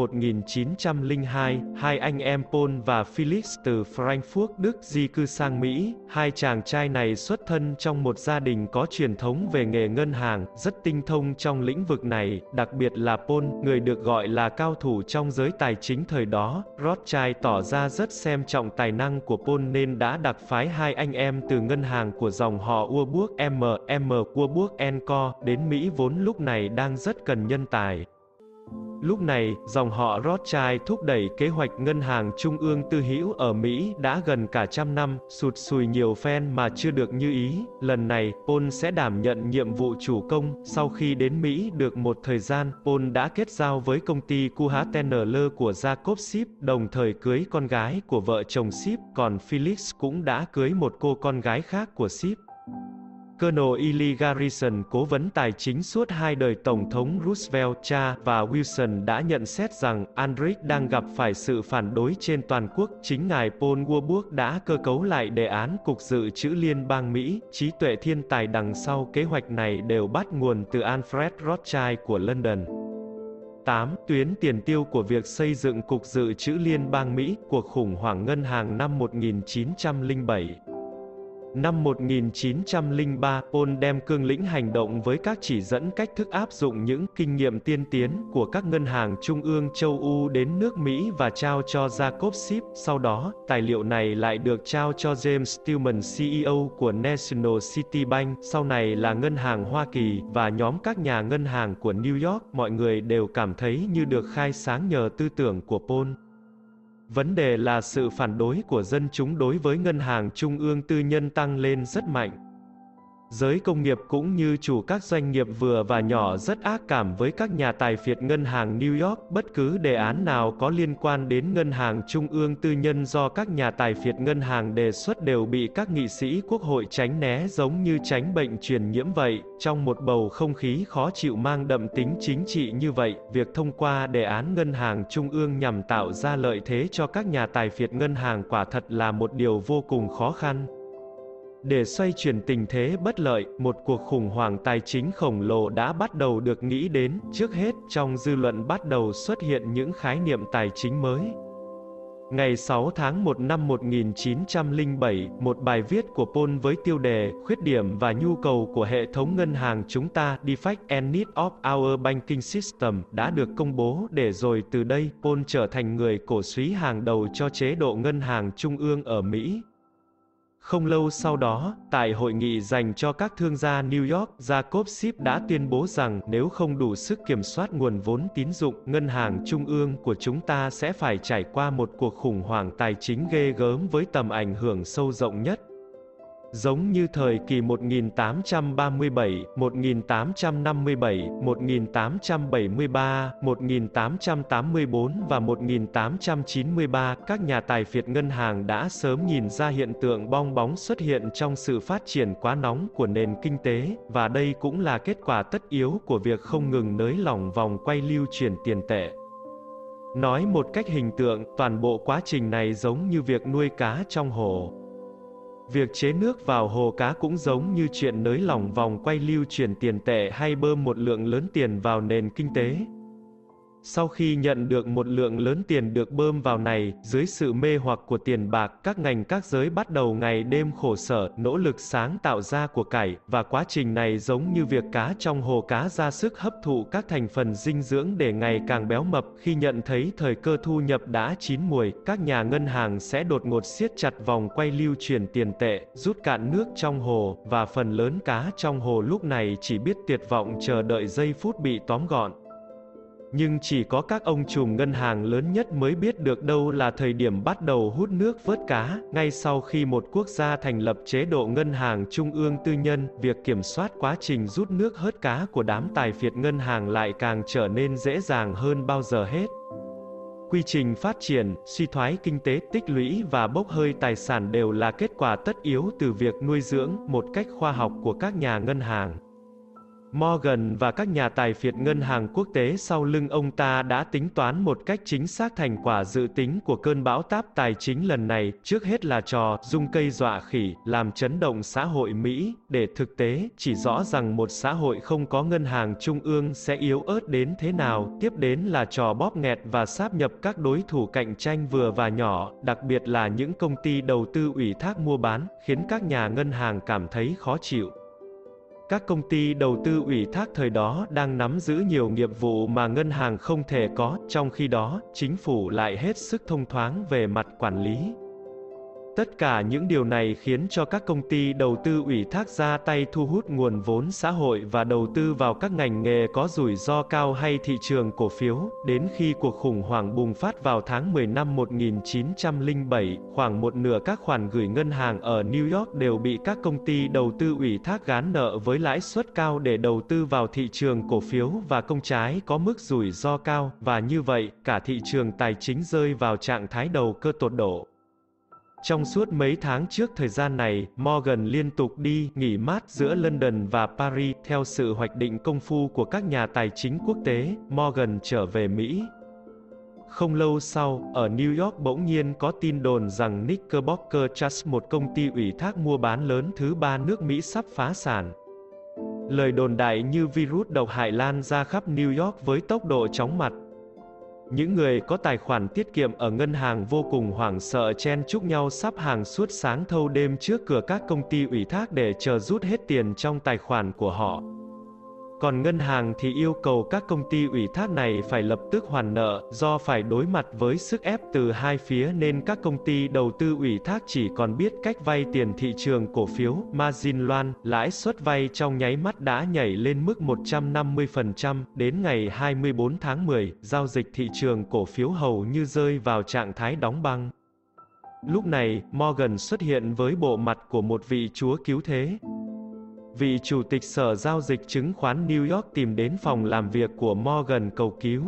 1902, hai anh em Paul và Felix từ Frankfurt, Đức di cư sang Mỹ. Hai chàng trai này xuất thân trong một gia đình có truyền thống về nghề ngân hàng, rất tinh thông trong lĩnh vực này, đặc biệt là Paul, người được gọi là cao thủ trong giới tài chính thời đó. Rothschild tỏ ra rất xem trọng tài năng của Paul nên đã đặc phái hai anh em từ ngân hàng của dòng họ Warburg Warburg & Co. đến Mỹ, vốn lúc này đang rất cần nhân tài. Lúc này, dòng họ Rothschild thúc đẩy kế hoạch ngân hàng trung ương tư hữu ở Mỹ đã gần cả trăm năm, sụt sùi nhiều phen mà chưa được như ý. Lần này, Paul sẽ đảm nhận nhiệm vụ chủ công. Sau khi đến Mỹ được một thời gian, Paul đã kết giao với công ty QHTNL của Jacob Schiff, đồng thời cưới con gái của vợ chồng Schiff, còn Felix cũng đã cưới một cô con gái khác của Schiff. Colonel Ely Garrison, cố vấn tài chính suốt hai đời Tổng thống Roosevelt cha và Wilson, đã nhận xét rằng Aldrich đang gặp phải sự phản đối trên toàn quốc. Chính ngài Paul Warburg đã cơ cấu lại đề án Cục Dự trữ Liên bang Mỹ. Trí tuệ thiên tài đằng sau kế hoạch này đều bắt nguồn từ Alfred Rothschild của London. 8. Tuyến tiền tiêu của việc xây dựng Cục Dự trữ Liên bang Mỹ. Cuộc khủng hoảng ngân hàng năm 1907. Năm 1903, Paul đem cương lĩnh hành động với các chỉ dẫn cách thức áp dụng những kinh nghiệm tiên tiến của các ngân hàng trung ương châu Âu đến nước Mỹ và trao cho Jacob Schiff. Sau đó, tài liệu này lại được trao cho James Stillman, CEO của National City Bank, sau này là Ngân hàng Hoa Kỳ, và nhóm các nhà ngân hàng của New York. Mọi người đều cảm thấy như được khai sáng nhờ tư tưởng của Paul. Vấn đề là sự phản đối của dân chúng đối với ngân hàng trung ương tư nhân tăng lên rất mạnh. Giới công nghiệp cũng như chủ các doanh nghiệp vừa và nhỏ rất ác cảm với các nhà tài phiệt ngân hàng New York. Bất cứ đề án nào có liên quan đến ngân hàng trung ương tư nhân do các nhà tài phiệt ngân hàng đề xuất đều bị các nghị sĩ quốc hội tránh né giống như tránh bệnh truyền nhiễm vậy. Trong một bầu không khí khó chịu mang đậm tính chính trị như vậy, việc thông qua đề án ngân hàng trung ương nhằm tạo ra lợi thế cho các nhà tài phiệt ngân hàng quả thật là một điều vô cùng khó khăn. Để xoay chuyển tình thế bất lợi, một cuộc khủng hoảng tài chính khổng lồ đã bắt đầu được nghĩ đến. Trước hết, trong dư luận bắt đầu xuất hiện những khái niệm tài chính mới. Ngày 6 tháng 1 năm 1907, một bài viết của Paul với tiêu đề Khuyết điểm và nhu cầu của hệ thống ngân hàng chúng ta, Defect and Need of Our Banking System, đã được công bố. Để rồi từ đây, Paul trở thành người cổ súy hàng đầu cho chế độ ngân hàng trung ương ở Mỹ. Không lâu sau đó, tại hội nghị dành cho các thương gia New York, Jacob Schiff đã tuyên bố rằng nếu không đủ sức kiểm soát nguồn vốn tín dụng, ngân hàng trung ương của chúng ta sẽ phải trải qua một cuộc khủng hoảng tài chính ghê gớm với tầm ảnh hưởng sâu rộng nhất. Giống như thời kỳ 1837, 1857, 1873, 1884 và 1893, các nhà tài phiệt ngân hàng đã sớm nhìn ra hiện tượng bong bóng xuất hiện trong sự phát triển quá nóng của nền kinh tế, và đây cũng là kết quả tất yếu của việc không ngừng nới lỏng vòng quay lưu chuyển tiền tệ. Nói một cách hình tượng, toàn bộ quá trình này giống như việc nuôi cá trong hồ. Việc chế nước vào hồ cá cũng giống như chuyện nới lỏng vòng quay lưu chuyển tiền tệ hay bơm một lượng lớn tiền vào nền kinh tế. Sau khi nhận được một lượng lớn tiền được bơm vào này, dưới sự mê hoặc của tiền bạc, các ngành các giới bắt đầu ngày đêm khổ sở, nỗ lực sáng tạo ra của cải, và quá trình này giống như việc cá trong hồ cá ra sức hấp thụ các thành phần dinh dưỡng để ngày càng béo mập. Khi nhận thấy thời cơ thu nhập đã chín muồi, các nhà ngân hàng sẽ đột ngột siết chặt vòng quay lưu chuyển tiền tệ, rút cạn nước trong hồ, và phần lớn cá trong hồ lúc này chỉ biết tuyệt vọng chờ đợi giây phút bị tóm gọn. Nhưng chỉ có các ông trùm ngân hàng lớn nhất mới biết được đâu là thời điểm bắt đầu hút nước vớt cá. Ngay sau khi một quốc gia thành lập chế độ ngân hàng trung ương tư nhân, việc kiểm soát quá trình rút nước hớt cá của đám tài phiệt ngân hàng lại càng trở nên dễ dàng hơn bao giờ hết. Quy trình phát triển, suy thoái kinh tế, tích lũy và bốc hơi tài sản đều là kết quả tất yếu từ việc nuôi dưỡng một cách khoa học của các nhà ngân hàng. Morgan và các nhà tài phiệt ngân hàng quốc tế sau lưng ông ta đã tính toán một cách chính xác thành quả dự tính của cơn bão táp tài chính lần này, trước hết là trò dung cây dọa khỉ, làm chấn động xã hội Mỹ, để thực tế chỉ rõ rằng một xã hội không có ngân hàng trung ương sẽ yếu ớt đến thế nào, tiếp đến là trò bóp nghẹt và sáp nhập các đối thủ cạnh tranh vừa và nhỏ, đặc biệt là những công ty đầu tư ủy thác mua bán, khiến các nhà ngân hàng cảm thấy khó chịu. Các công ty đầu tư ủy thác thời đó đang nắm giữ nhiều nghiệp vụ mà ngân hàng không thể có, trong khi đó, chính phủ lại hết sức thông thoáng về mặt quản lý. Tất cả những điều này khiến cho các công ty đầu tư ủy thác ra tay thu hút nguồn vốn xã hội và đầu tư vào các ngành nghề có rủi ro cao hay thị trường cổ phiếu. Đến khi cuộc khủng hoảng bùng phát vào tháng 10 năm 1907, khoảng một nửa các khoản gửi ngân hàng ở New York đều bị các công ty đầu tư ủy thác gán nợ với lãi suất cao để đầu tư vào thị trường cổ phiếu và công trái có mức rủi ro cao, và như vậy, cả thị trường tài chính rơi vào trạng thái đầu cơ tột độ. Trong suốt mấy tháng trước thời gian này, Morgan liên tục đi, nghỉ mát giữa London và Paris. Theo sự hoạch định công phu của các nhà tài chính quốc tế, Morgan trở về Mỹ. Không lâu sau, ở New York bỗng nhiên có tin đồn rằng Knickerbocker Trust, một công ty ủy thác mua bán lớn thứ ba nước Mỹ sắp phá sản. Lời đồn đại như virus độc hại lan ra khắp New York với tốc độ chóng mặt. Những người có tài khoản tiết kiệm ở ngân hàng vô cùng hoảng sợ chen chúc nhau sắp hàng suốt sáng thâu đêm trước cửa các công ty ủy thác để chờ rút hết tiền trong tài khoản của họ. Còn ngân hàng thì yêu cầu các công ty ủy thác này phải lập tức hoàn nợ, do phải đối mặt với sức ép từ hai phía nên các công ty đầu tư ủy thác chỉ còn biết cách vay tiền thị trường cổ phiếu, margin loan, lãi suất vay trong nháy mắt đã nhảy lên mức 150%, đến ngày 24 tháng 10, giao dịch thị trường cổ phiếu hầu như rơi vào trạng thái đóng băng. Lúc này, Morgan xuất hiện với bộ mặt của một vị chúa cứu thế. Vị chủ tịch Sở Giao dịch Chứng khoán New York tìm đến phòng làm việc của Morgan cầu cứu.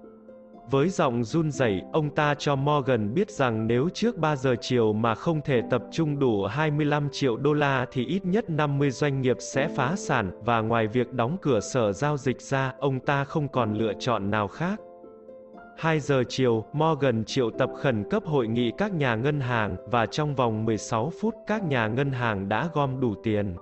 Với giọng run rẩy, ông ta cho Morgan biết rằng nếu trước 3 giờ chiều mà không thể tập trung đủ 25 triệu đô la thì ít nhất 50 doanh nghiệp sẽ phá sản, và ngoài việc đóng cửa Sở Giao dịch ra, ông ta không còn lựa chọn nào khác. 2 giờ chiều, Morgan triệu tập khẩn cấp hội nghị các nhà ngân hàng, và trong vòng 16 phút các nhà ngân hàng đã gom đủ tiền.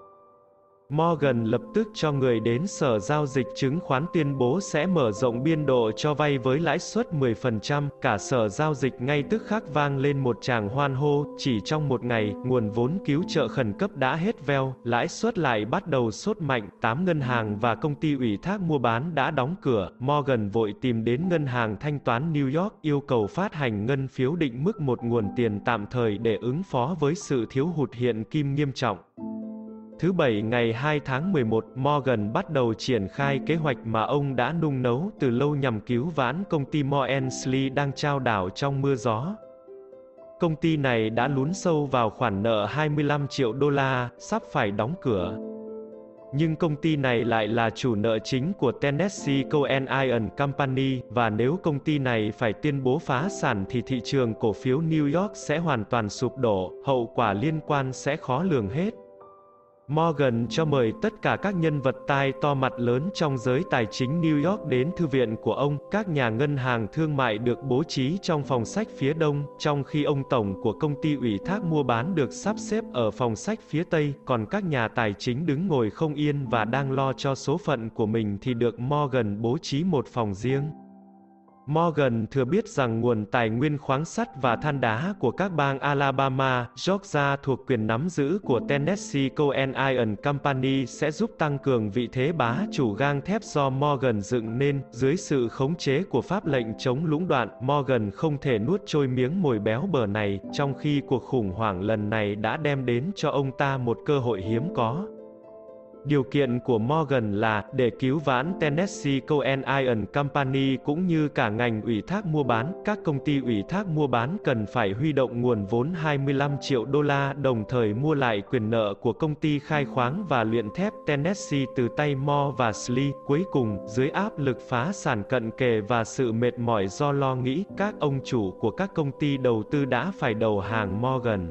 Morgan lập tức cho người đến Sở Giao dịch Chứng khoán tuyên bố sẽ mở rộng biên độ cho vay với lãi suất 10%, cả Sở Giao dịch ngay tức khắc vang lên một tràng hoan hô, chỉ trong một ngày, nguồn vốn cứu trợ khẩn cấp đã hết veo, lãi suất lại bắt đầu sốt mạnh, 8 ngân hàng và công ty ủy thác mua bán đã đóng cửa. Morgan vội tìm đến ngân hàng thanh toán New York, yêu cầu phát hành ngân phiếu định mức một nguồn tiền tạm thời để ứng phó với sự thiếu hụt hiện kim nghiêm trọng. Thứ Bảy ngày 2 tháng 11, Morgan bắt đầu triển khai kế hoạch mà ông đã nung nấu từ lâu nhằm cứu vãn công ty Moensley đang chao đảo trong mưa gió. Công ty này đã lún sâu vào khoản nợ 25 triệu đô la, sắp phải đóng cửa. Nhưng công ty này lại là chủ nợ chính của Tennessee Coal Iron Company, và nếu công ty này phải tuyên bố phá sản thì thị trường cổ phiếu New York sẽ hoàn toàn sụp đổ, hậu quả liên quan sẽ khó lường hết. Morgan cho mời tất cả các nhân vật tai to mặt lớn trong giới tài chính New York đến thư viện của ông. Các nhà ngân hàng thương mại được bố trí trong phòng sách phía đông, trong khi ông tổng của công ty ủy thác mua bán được sắp xếp ở phòng sách phía tây, còn các nhà tài chính đứng ngồi không yên và đang lo cho số phận của mình thì được Morgan bố trí một phòng riêng. Morgan thừa biết rằng nguồn tài nguyên khoáng sắt và than đá của các bang Alabama, Georgia thuộc quyền nắm giữ của Tennessee Coal Iron Company sẽ giúp tăng cường vị thế bá chủ gang thép do Morgan dựng nên. Dưới sự khống chế của pháp lệnh chống lũng đoạn, Morgan không thể nuốt trôi miếng mồi béo bở này, trong khi cuộc khủng hoảng lần này đã đem đến cho ông ta một cơ hội hiếm có. Điều kiện của Morgan là, để cứu vãn Tennessee Coal Iron Company cũng như cả ngành ủy thác mua bán, các công ty ủy thác mua bán cần phải huy động nguồn vốn 25 triệu đô la đồng thời mua lại quyền nợ của công ty khai khoáng và luyện thép Tennessee từ tay Moore và Slee. Cuối cùng, dưới áp lực phá sản cận kề và sự mệt mỏi do lo nghĩ, các ông chủ của các công ty đầu tư đã phải đầu hàng Morgan.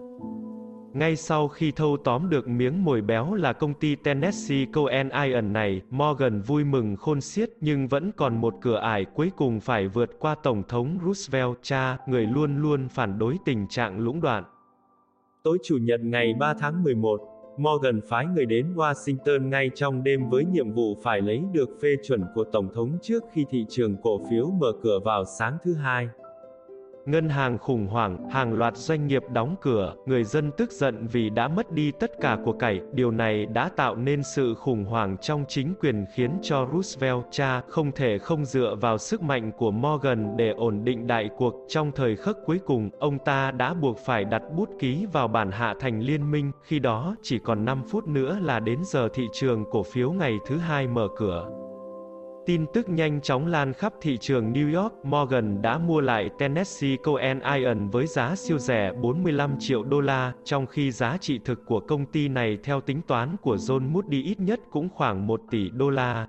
Ngay sau khi thâu tóm được miếng mồi béo là công ty Tennessee Coal Iron này, Morgan vui mừng khôn xiết, nhưng vẫn còn một cửa ải cuối cùng phải vượt qua Tổng thống Roosevelt, cha, người luôn luôn phản đối tình trạng lũng đoạn. Tối Chủ nhật ngày 3 tháng 11, Morgan phái người đến Washington ngay trong đêm với nhiệm vụ phải lấy được phê chuẩn của Tổng thống trước khi thị trường cổ phiếu mở cửa vào sáng thứ Hai. Ngân hàng khủng hoảng, hàng loạt doanh nghiệp đóng cửa, người dân tức giận vì đã mất đi tất cả của cải. Điều này đã tạo nên sự khủng hoảng trong chính quyền khiến cho Roosevelt, cha, không thể không dựa vào sức mạnh của Morgan để ổn định đại cuộc. Trong thời khắc cuối cùng, ông ta đã buộc phải đặt bút ký vào bản hạ thành liên minh, khi đó chỉ còn 5 phút nữa là đến giờ thị trường cổ phiếu ngày thứ Hai mở cửa. Tin tức nhanh chóng lan khắp thị trường New York, Morgan đã mua lại Tennessee Coal Iron với giá siêu rẻ 45 triệu đô la, trong khi giá trị thực của công ty này theo tính toán của John Moody ít nhất cũng khoảng 1 tỷ đô la.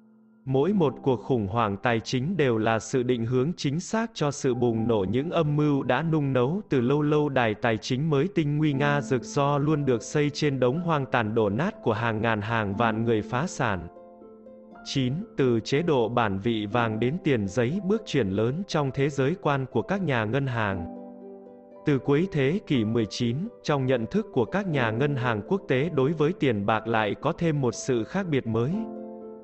Mỗi một cuộc khủng hoảng tài chính đều là sự định hướng chính xác cho sự bùng nổ những âm mưu đã nung nấu từ lâu. Lâu đài tài chính mới tinh nguy nga rực rỡ luôn được xây trên đống hoang tàn đổ nát của hàng ngàn hàng vạn người phá sản. 9. Từ chế độ bản vị vàng đến tiền giấy, bước chuyển lớn trong thế giới quan của các nhà ngân hàng. Từ cuối thế kỷ 19, trong nhận thức của các nhà ngân hàng quốc tế đối với tiền bạc lại có thêm một sự khác biệt mới.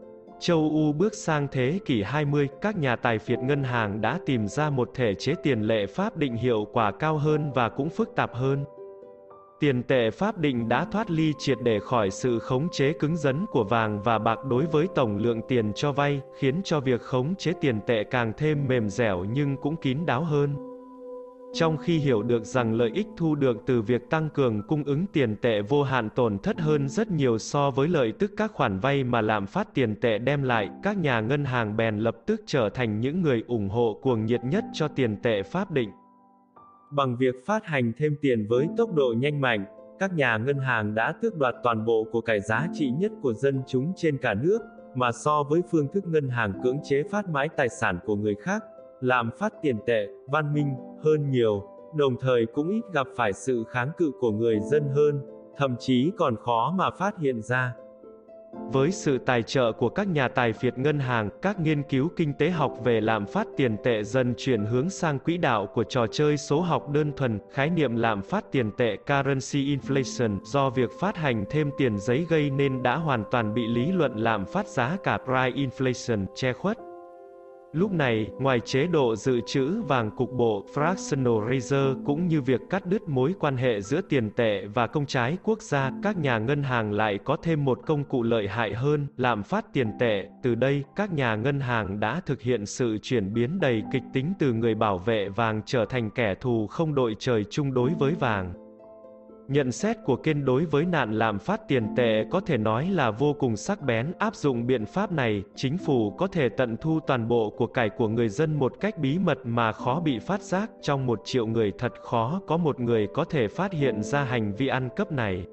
Châu Âu bước sang thế kỷ 20, các nhà tài phiệt ngân hàng đã tìm ra một thể chế tiền lệ pháp định hiệu quả cao hơn và cũng phức tạp hơn. Tiền tệ pháp định đã thoát ly triệt để khỏi sự khống chế cứng rắn của vàng và bạc đối với tổng lượng tiền cho vay, khiến cho việc khống chế tiền tệ càng thêm mềm dẻo nhưng cũng kín đáo hơn. Trong khi hiểu được rằng lợi ích thu được từ việc tăng cường cung ứng tiền tệ vô hạn tổn thất hơn rất nhiều so với lợi tức các khoản vay mà lạm phát tiền tệ đem lại, các nhà ngân hàng bèn lập tức trở thành những người ủng hộ cuồng nhiệt nhất cho tiền tệ pháp định. Bằng việc phát hành thêm tiền với tốc độ nhanh mạnh, các nhà ngân hàng đã tước đoạt toàn bộ của cải giá trị nhất của dân chúng trên cả nước, mà so với phương thức ngân hàng cưỡng chế phát mãi tài sản của người khác, lạm phát tiền tệ, văn minh hơn nhiều, đồng thời cũng ít gặp phải sự kháng cự của người dân hơn, thậm chí còn khó mà phát hiện ra. Với sự tài trợ của các nhà tài phiệt ngân hàng, các nghiên cứu kinh tế học về lạm phát tiền tệ dần chuyển hướng sang quỹ đạo của trò chơi số học đơn thuần. Khái niệm lạm phát tiền tệ currency inflation do việc phát hành thêm tiền giấy gây nên đã hoàn toàn bị lý luận lạm phát giá cả price inflation che khuất. Lúc này, ngoài chế độ dự trữ vàng cục bộ fractional reserve cũng như việc cắt đứt mối quan hệ giữa tiền tệ và công trái quốc gia, các nhà ngân hàng lại có thêm một công cụ lợi hại hơn, lạm phát tiền tệ. Từ đây, các nhà ngân hàng đã thực hiện sự chuyển biến đầy kịch tính từ người bảo vệ vàng trở thành kẻ thù không đội trời chung đối với vàng. Nhận xét của Keynes đối với nạn lạm phát tiền tệ có thể nói là vô cùng sắc bén. Áp dụng biện pháp này, chính phủ có thể tận thu toàn bộ của cải của người dân một cách bí mật mà khó bị phát giác. Trong 1 triệu người thật khó có một người có thể phát hiện ra hành vi ăn cắp này.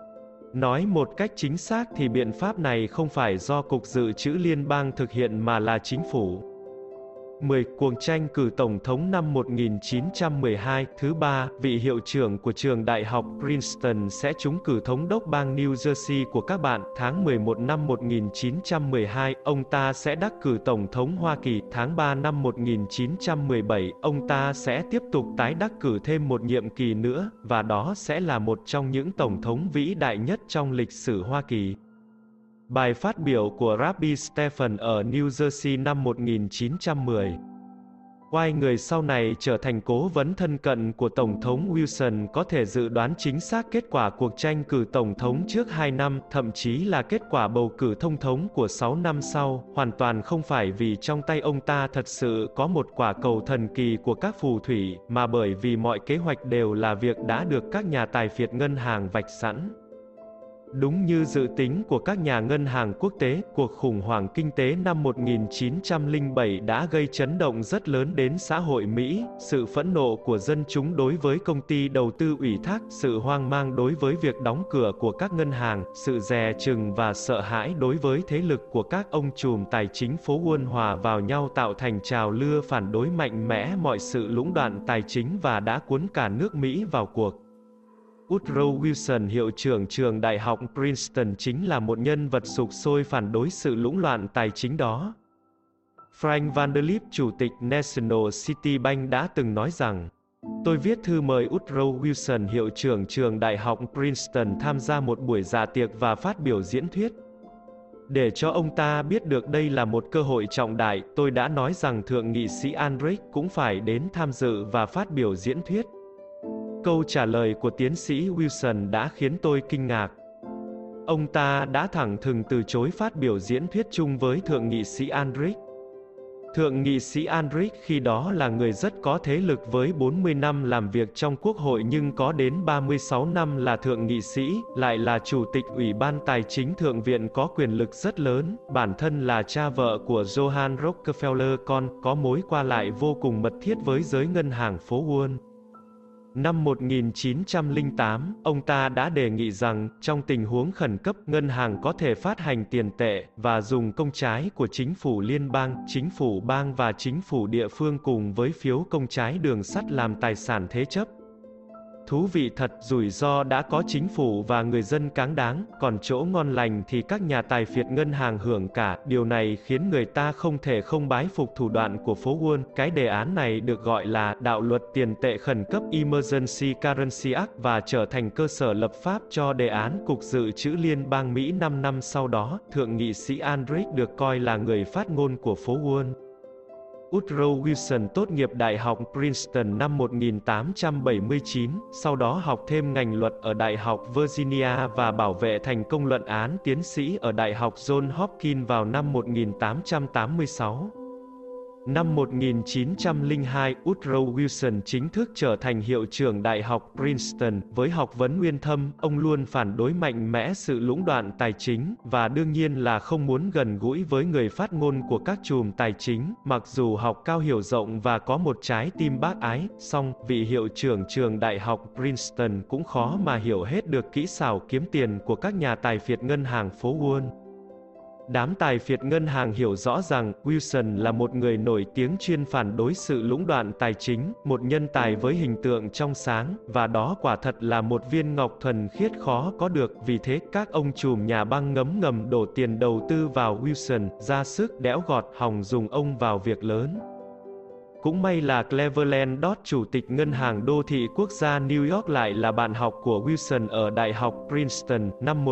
Nói một cách chính xác thì biện pháp này không phải do Cục Dự trữ Liên bang thực hiện mà là chính phủ. 10. Cuộc tranh cử Tổng thống năm 1912. Thứ ba, vị hiệu trưởng của trường đại học Princeton sẽ trúng cử thống đốc bang New Jersey của các bạn. Tháng 11 năm 1912, ông ta sẽ đắc cử Tổng thống Hoa Kỳ. Tháng 3 năm 1917, ông ta sẽ tiếp tục tái đắc cử thêm một nhiệm kỳ nữa, và đó sẽ là một trong những tổng thống vĩ đại nhất trong lịch sử Hoa Kỳ. Bài phát biểu của Rabbi Stephen ở New Jersey năm 1910. Oai người sau này trở thành cố vấn thân cận của Tổng thống Wilson có thể dự đoán chính xác kết quả cuộc tranh cử Tổng thống trước 2 năm, thậm chí là kết quả bầu cử thông thống của 6 năm sau, hoàn toàn không phải vì trong tay ông ta thật sự có một quả cầu thần kỳ của các phù thủy, mà bởi vì mọi kế hoạch đều là việc đã được các nhà tài phiệt ngân hàng vạch sẵn. Đúng như dự tính của các nhà ngân hàng quốc tế, cuộc khủng hoảng kinh tế năm 1907 đã gây chấn động rất lớn đến xã hội Mỹ, sự phẫn nộ của dân chúng đối với công ty đầu tư ủy thác, sự hoang mang đối với việc đóng cửa của các ngân hàng, sự dè chừng và sợ hãi đối với thế lực của các ông trùm tài chính phố Wall hòa vào nhau tạo thành trào lưu phản đối mạnh mẽ mọi sự lũng đoạn tài chính và đã cuốn cả nước Mỹ vào cuộc. Woodrow Wilson, hiệu trưởng trường đại học Princeton chính là một nhân vật sục sôi phản đối sự lũng loạn tài chính đó. Frank Vanderlip, chủ tịch National City Bank đã từng nói rằng, tôi viết thư mời Woodrow Wilson, hiệu trưởng trường đại học Princeton tham gia một buổi dạ tiệc và phát biểu diễn thuyết. Để cho ông ta biết được đây là một cơ hội trọng đại, tôi đã nói rằng Thượng nghị sĩ Aldrich cũng phải đến tham dự và phát biểu diễn thuyết. Câu trả lời của tiến sĩ Wilson đã khiến tôi kinh ngạc. Ông ta đã thẳng thừng từ chối phát biểu diễn thuyết chung với Thượng nghị sĩ Aldrich. Thượng nghị sĩ Aldrich khi đó là người rất có thế lực với 40 năm làm việc trong Quốc hội nhưng có đến 36 năm là Thượng nghị sĩ, lại là Chủ tịch Ủy ban Tài chính Thượng viện có quyền lực rất lớn, bản thân là cha vợ của Johann Rockefeller có mối qua lại vô cùng mật thiết với giới ngân hàng phố Wall. Năm 1908, ông ta đã đề nghị rằng, trong tình huống khẩn cấp, ngân hàng có thể phát hành tiền tệ, và dùng công trái của chính phủ liên bang, chính phủ bang và chính phủ địa phương cùng với phiếu công trái đường sắt làm tài sản thế chấp. Thú vị thật, rủi ro đã có chính phủ và người dân cáng đáng, còn chỗ ngon lành thì các nhà tài phiệt ngân hàng hưởng cả. Điều này khiến người ta không thể không bái phục thủ đoạn của phố Wall. Cái đề án này được gọi là đạo luật tiền tệ khẩn cấp Emergency Currency Act và trở thành cơ sở lập pháp cho đề án Cục Dự trữ Liên bang Mỹ 5 năm sau đó. Thượng nghị sĩ Aldrich được coi là người phát ngôn của phố Wall. Woodrow Wilson tốt nghiệp Đại học Princeton năm 1879, sau đó học thêm ngành luật ở Đại học Virginia và bảo vệ thành công luận án tiến sĩ ở Đại học Johns Hopkins vào năm 1886. Năm 1902, Woodrow Wilson chính thức trở thành hiệu trưởng Đại học Princeton. Với học vấn uyên thâm, ông luôn phản đối mạnh mẽ sự lũng đoạn tài chính, và đương nhiên là không muốn gần gũi với người phát ngôn của các chùm tài chính. Mặc dù học cao hiểu rộng và có một trái tim bác ái, song, vị hiệu trưởng trường Đại học Princeton cũng khó mà hiểu hết được kỹ xảo kiếm tiền của các nhà tài phiệt ngân hàng phố Wall. Đám tài phiệt ngân hàng hiểu rõ rằng Wilson là một người nổi tiếng chuyên phản đối sự lũng đoạn tài chính, một nhân tài với hình tượng trong sáng, và đó quả thật là một viên ngọc thuần khiết khó có được. Vì thế, các ông trùm nhà băng ngấm ngầm đổ tiền đầu tư vào Wilson, ra sức đẽo gọt hòng dùng ông vào việc lớn. Cũng may là Cleveland Dodd, chủ tịch ngân hàng đô thị quốc gia New York lại là bạn học của Wilson ở Đại học Princeton. Năm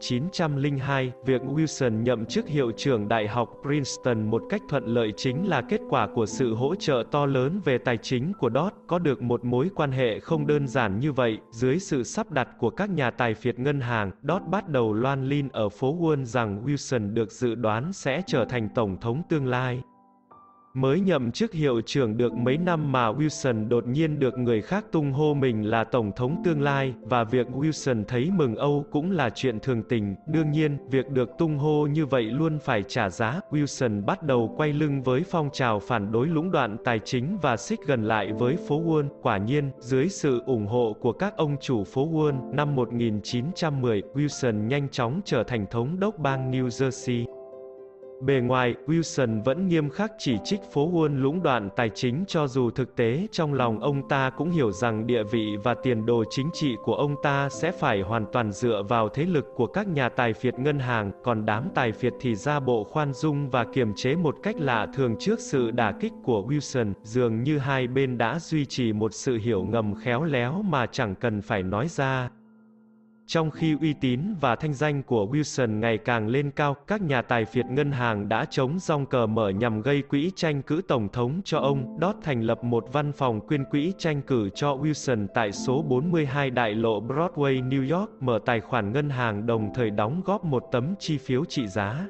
1902, việc Wilson nhậm chức hiệu trưởng Đại học Princeton một cách thuận lợi chính là kết quả của sự hỗ trợ to lớn về tài chính của Dodd. Có được một mối quan hệ không đơn giản như vậy, dưới sự sắp đặt của các nhà tài phiệt ngân hàng, Dodd bắt đầu loan tin ở phố Wall rằng Wilson được dự đoán sẽ trở thành tổng thống tương lai. Mới nhậm chức hiệu trưởng được mấy năm mà Wilson đột nhiên được người khác tung hô mình là tổng thống tương lai, và việc Wilson thấy mừng âu cũng là chuyện thường tình. Đương nhiên, việc được tung hô như vậy luôn phải trả giá. Wilson bắt đầu quay lưng với phong trào phản đối lũng đoạn tài chính và xích gần lại với phố Wall. Quả nhiên, dưới sự ủng hộ của các ông chủ phố Wall, năm 1910, Wilson nhanh chóng trở thành thống đốc bang New Jersey. Bề ngoài, Wilson vẫn nghiêm khắc chỉ trích phố Wall lũng đoạn tài chính, cho dù thực tế trong lòng ông ta cũng hiểu rằng địa vị và tiền đồ chính trị của ông ta sẽ phải hoàn toàn dựa vào thế lực của các nhà tài phiệt ngân hàng, còn đám tài phiệt thì ra bộ khoan dung và kiềm chế một cách lạ thường trước sự đả kích của Wilson. Dường như hai bên đã duy trì một sự hiểu ngầm khéo léo mà chẳng cần phải nói ra. Trong khi uy tín và thanh danh của Wilson ngày càng lên cao, các nhà tài phiệt ngân hàng đã chống rong cờ mở nhằm gây quỹ tranh cử tổng thống cho ông. Dodd thành lập một văn phòng quyên quỹ tranh cử cho Wilson tại số 42 đại lộ Broadway, New York, mở tài khoản ngân hàng đồng thời đóng góp một tấm chi phiếu trị giá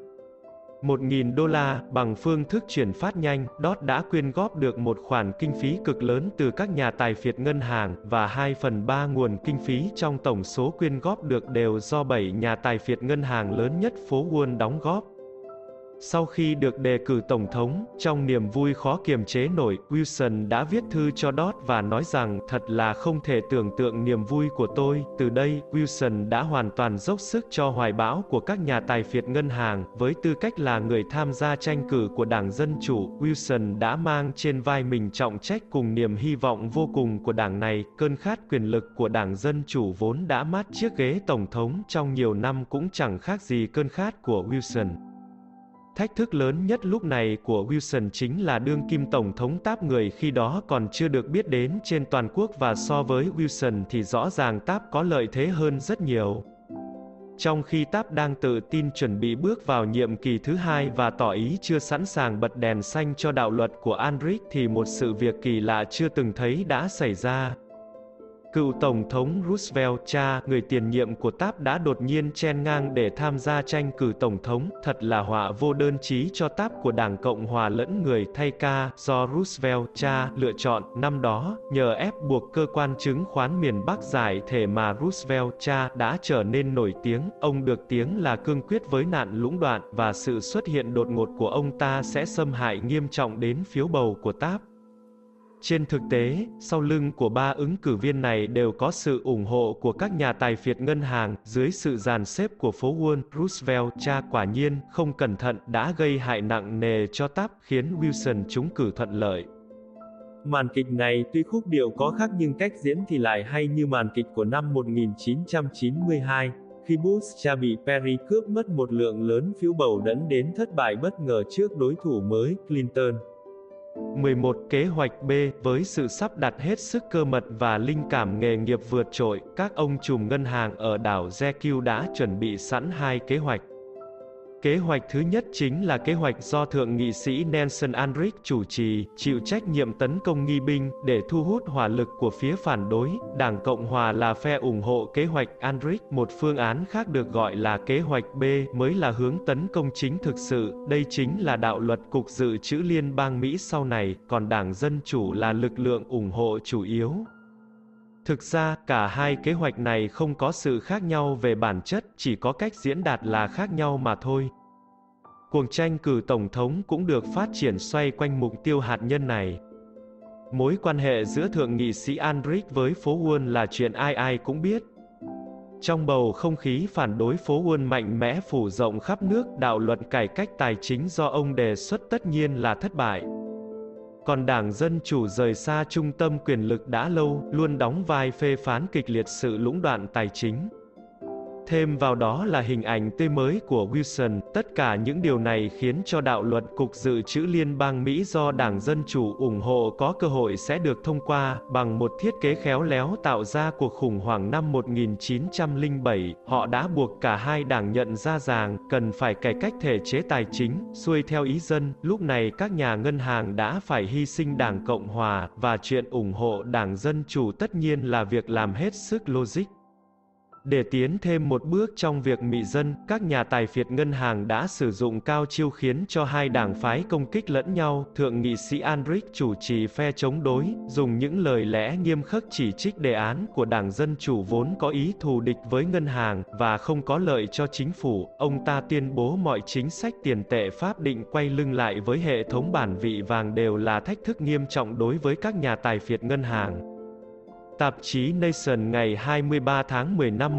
$1.000 bằng phương thức chuyển phát nhanh. Dodd đã quyên góp được một khoản kinh phí cực lớn từ các nhà tài phiệt ngân hàng, và 2/3 nguồn kinh phí trong tổng số quyên góp được đều do 7 nhà tài phiệt ngân hàng lớn nhất phố Wall đóng góp. Sau khi được đề cử tổng thống, trong niềm vui khó kiềm chế nổi, Wilson đã viết thư cho Dodd và nói rằng, thật là không thể tưởng tượng niềm vui của tôi. Từ đây, Wilson đã hoàn toàn dốc sức cho hoài bão của các nhà tài phiệt ngân hàng. Với tư cách là người tham gia tranh cử của Đảng Dân Chủ, Wilson đã mang trên vai mình trọng trách cùng niềm hy vọng vô cùng của đảng này. Cơn khát quyền lực của Đảng Dân Chủ vốn đã mát chiếc ghế tổng thống trong nhiều năm cũng chẳng khác gì cơn khát của Wilson. Thách thức lớn nhất lúc này của Wilson chính là đương kim tổng thống Taft, người khi đó còn chưa được biết đến trên toàn quốc, và so với Wilson thì rõ ràng Taft có lợi thế hơn rất nhiều. Trong khi Taft đang tự tin chuẩn bị bước vào nhiệm kỳ thứ hai và tỏ ý chưa sẵn sàng bật đèn xanh cho đạo luật của Aldrich, thì một sự việc kỳ lạ chưa từng thấy đã xảy ra. Cựu Tổng thống Roosevelt, cha, người tiền nhiệm của Taft, đã đột nhiên chen ngang để tham gia tranh cử tổng thống. Thật là họa vô đơn chí cho Taft của Đảng Cộng Hòa lẫn người thay ca do Roosevelt, cha, lựa chọn. Năm đó, nhờ ép buộc cơ quan chứng khoán miền Bắc giải thể mà Roosevelt, cha, đã trở nên nổi tiếng. Ông được tiếng là cương quyết với nạn lũng đoạn, và sự xuất hiện đột ngột của ông ta sẽ xâm hại nghiêm trọng đến phiếu bầu của Taft. Trên thực tế, sau lưng của ba ứng cử viên này đều có sự ủng hộ của các nhà tài phiệt ngân hàng. Dưới sự dàn xếp của phố Wall, Roosevelt, cha, quả nhiên không cẩn thận đã gây hại nặng nề cho Taft, khiến Wilson trúng cử thuận lợi. Màn kịch này tuy khúc điệu có khác nhưng cách diễn thì lại hay như màn kịch của năm 1992, khi Bush cha bị Perry cướp mất một lượng lớn phiếu bầu dẫn đến thất bại bất ngờ trước đối thủ mới, Clinton. 11. Kế hoạch B. Với sự sắp đặt hết sức cơ mật và linh cảm nghề nghiệp vượt trội, các ông trùm ngân hàng ở đảo Jekyll đã chuẩn bị sẵn hai kế hoạch. Kế hoạch thứ nhất chính là kế hoạch do Thượng nghị sĩ Nelson Aldrich chủ trì, chịu trách nhiệm tấn công nghi binh, để thu hút hỏa lực của phía phản đối. Đảng Cộng Hòa là phe ủng hộ kế hoạch Aldrich. Một phương án khác được gọi là kế hoạch B mới là hướng tấn công chính thực sự. Đây chính là đạo luật Cục Dự trữ Liên bang Mỹ sau này, còn Đảng Dân Chủ là lực lượng ủng hộ chủ yếu. Thực ra, cả hai kế hoạch này không có sự khác nhau về bản chất, chỉ có cách diễn đạt là khác nhau mà thôi. Cuộc tranh cử tổng thống cũng được phát triển xoay quanh mục tiêu hạt nhân này. Mối quan hệ giữa Thượng nghị sĩ Aldrich với phố Wall là chuyện ai ai cũng biết. Trong bầu không khí phản đối, phố Wall mạnh mẽ phủ rộng khắp nước, đạo luật cải cách tài chính do ông đề xuất tất nhiên là thất bại. Còn Đảng Dân Chủ rời xa trung tâm quyền lực đã lâu, luôn đóng vai phê phán kịch liệt sự lũng đoạn tài chính. Thêm vào đó là hình ảnh tươi mới của Wilson. Tất cả những điều này khiến cho đạo luật Cục Dự trữ Liên bang Mỹ do Đảng Dân Chủ ủng hộ có cơ hội sẽ được thông qua. Bằng một thiết kế khéo léo tạo ra cuộc khủng hoảng năm 1907, họ đã buộc cả hai đảng nhận ra rằng cần phải cải cách thể chế tài chính, xuôi theo ý dân. Lúc này các nhà ngân hàng đã phải hy sinh Đảng Cộng Hòa, và chuyện ủng hộ Đảng Dân Chủ tất nhiên là việc làm hết sức logic. Để tiến thêm một bước trong việc mị dân, các nhà tài phiệt ngân hàng đã sử dụng cao chiêu khiến cho hai đảng phái công kích lẫn nhau. Thượng nghị sĩ Aldrich chủ trì phe chống đối, dùng những lời lẽ nghiêm khắc chỉ trích đề án của Đảng Dân Chủ vốn có ý thù địch với ngân hàng, và không có lợi cho chính phủ. Ông ta tuyên bố mọi chính sách tiền tệ pháp định quay lưng lại với hệ thống bản vị vàng đều là thách thức nghiêm trọng đối với các nhà tài phiệt ngân hàng. Tạp chí Nation ngày 23 tháng 10 năm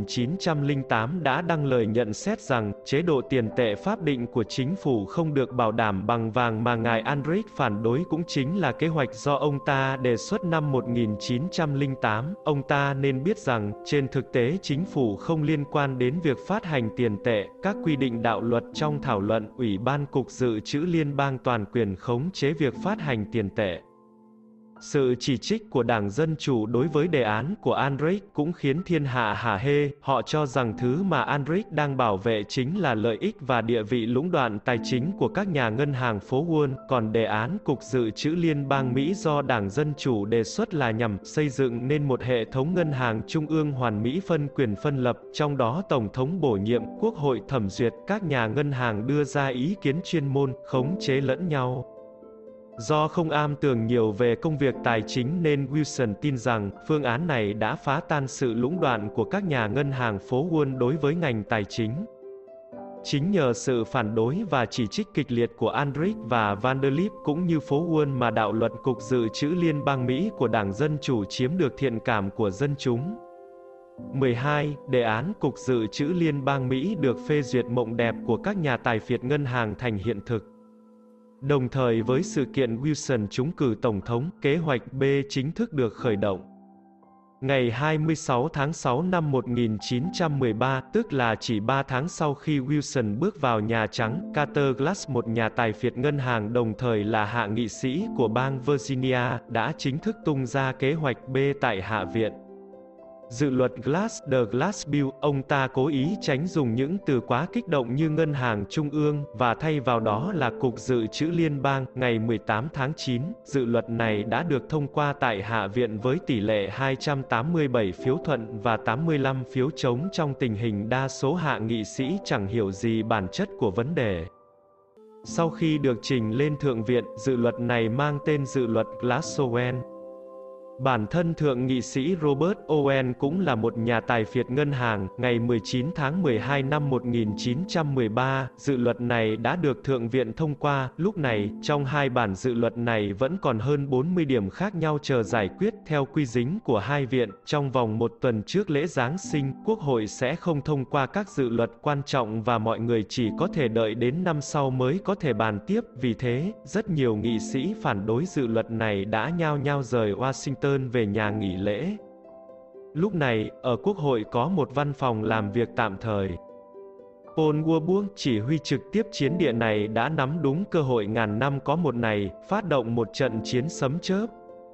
1908 đã đăng lời nhận xét rằng, chế độ tiền tệ pháp định của chính phủ không được bảo đảm bằng vàng mà ngài Aldrich phản đối cũng chính là kế hoạch do ông ta đề xuất năm 1908. Ông ta nên biết rằng, trên thực tế chính phủ không liên quan đến việc phát hành tiền tệ. Các quy định đạo luật trong thảo luận, Ủy ban Cục Dự trữ Liên bang toàn quyền khống chế việc phát hành tiền tệ. Sự chỉ trích của Đảng Dân Chủ đối với đề án của Aldrich cũng khiến thiên hạ hả hê. Họ cho rằng thứ mà Aldrich đang bảo vệ chính là lợi ích và địa vị lũng đoạn tài chính của các nhà ngân hàng phố Wall, còn đề án Cục Dự trữ Liên bang Mỹ do Đảng Dân Chủ đề xuất là nhằm xây dựng nên một hệ thống ngân hàng trung ương hoàn mỹ phân quyền phân lập, trong đó Tổng thống bổ nhiệm, Quốc hội thẩm duyệt, các nhà ngân hàng đưa ra ý kiến chuyên môn, khống chế lẫn nhau. Do không am tường nhiều về công việc tài chính nên Wilson tin rằng, phương án này đã phá tan sự lũng đoạn của các nhà ngân hàng phố Wall đối với ngành tài chính. Chính nhờ sự phản đối và chỉ trích kịch liệt của Aldrich và Vanderlip cũng như phố Wall mà đạo luật Cục Dự trữ Liên bang Mỹ của Đảng Dân Chủ chiếm được thiện cảm của dân chúng. 12. Đề án Cục Dự trữ Liên bang Mỹ được phê duyệt, mộng đẹp của các nhà tài phiệt ngân hàng thành hiện thực. Đồng thời với sự kiện Wilson trúng cử Tổng thống, kế hoạch B chính thức được khởi động. Ngày 26 tháng 6 năm 1913, tức là chỉ 3 tháng sau khi Wilson bước vào Nhà Trắng, Carter Glass, một nhà tài phiệt ngân hàng đồng thời là hạ nghị sĩ của bang Virginia, đã chính thức tung ra kế hoạch B tại Hạ viện. Dự luật Glass, The Glass Bill, ông ta cố ý tránh dùng những từ quá kích động như ngân hàng trung ương, và thay vào đó là Cục Dự trữ Liên bang. Ngày 18 tháng 9, dự luật này đã được thông qua tại Hạ viện với tỷ lệ 287 phiếu thuận và 85 phiếu chống trong tình hình đa số hạ nghị sĩ chẳng hiểu gì bản chất của vấn đề. Sau khi được trình lên Thượng viện, dự luật này mang tên dự luật Glass-Owen. Bản thân Thượng nghị sĩ Robert Owen cũng là một nhà tài phiệt ngân hàng. Ngày 19 tháng 12 năm 1913, dự luật này đã được Thượng viện thông qua. Lúc này, trong hai bản dự luật này vẫn còn hơn 40 điểm khác nhau chờ giải quyết. Theo quy dính của hai viện, trong vòng một tuần trước lễ Giáng sinh, Quốc hội sẽ không thông qua các dự luật quan trọng và mọi người chỉ có thể đợi đến năm sau mới có thể bàn tiếp. Vì thế, rất nhiều nghị sĩ phản đối dự luật này đã nhao nhao rời Washington về nhà nghỉ lễ. Lúc này, ở Quốc hội có một văn phòng làm việc tạm thời. Paul Warburg, chỉ huy trực tiếp chiến địa này đã nắm đúng cơ hội ngàn năm có một này, phát động một trận chiến sấm chớp.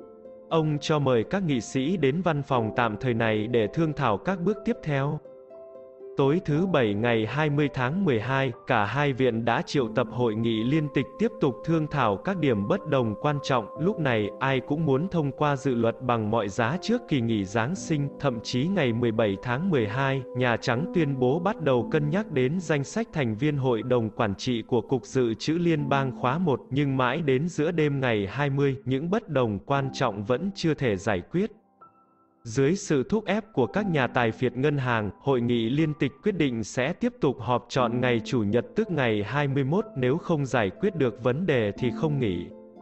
Ông cho mời các nghị sĩ đến văn phòng tạm thời này để thương thảo các bước tiếp theo. Tối thứ Bảy ngày 20 tháng 12, cả hai viện đã triệu tập hội nghị liên tịch tiếp tục thương thảo các điểm bất đồng quan trọng. Lúc này, ai cũng muốn thông qua dự luật bằng mọi giá trước kỳ nghỉ Giáng sinh. Thậm chí ngày 17 tháng 12, Nhà Trắng tuyên bố bắt đầu cân nhắc đến danh sách thành viên Hội đồng Quản trị của Cục Dự trữ Liên bang khóa 1. Nhưng mãi đến giữa đêm ngày 20, những bất đồng quan trọng vẫn chưa thể giải quyết. Dưới sự thúc ép của các nhà tài phiệt ngân hàng, hội nghị liên tịch quyết định sẽ tiếp tục họp chọn ngày Chủ nhật tức ngày 21, nếu không giải quyết được vấn đề thì không nghỉ.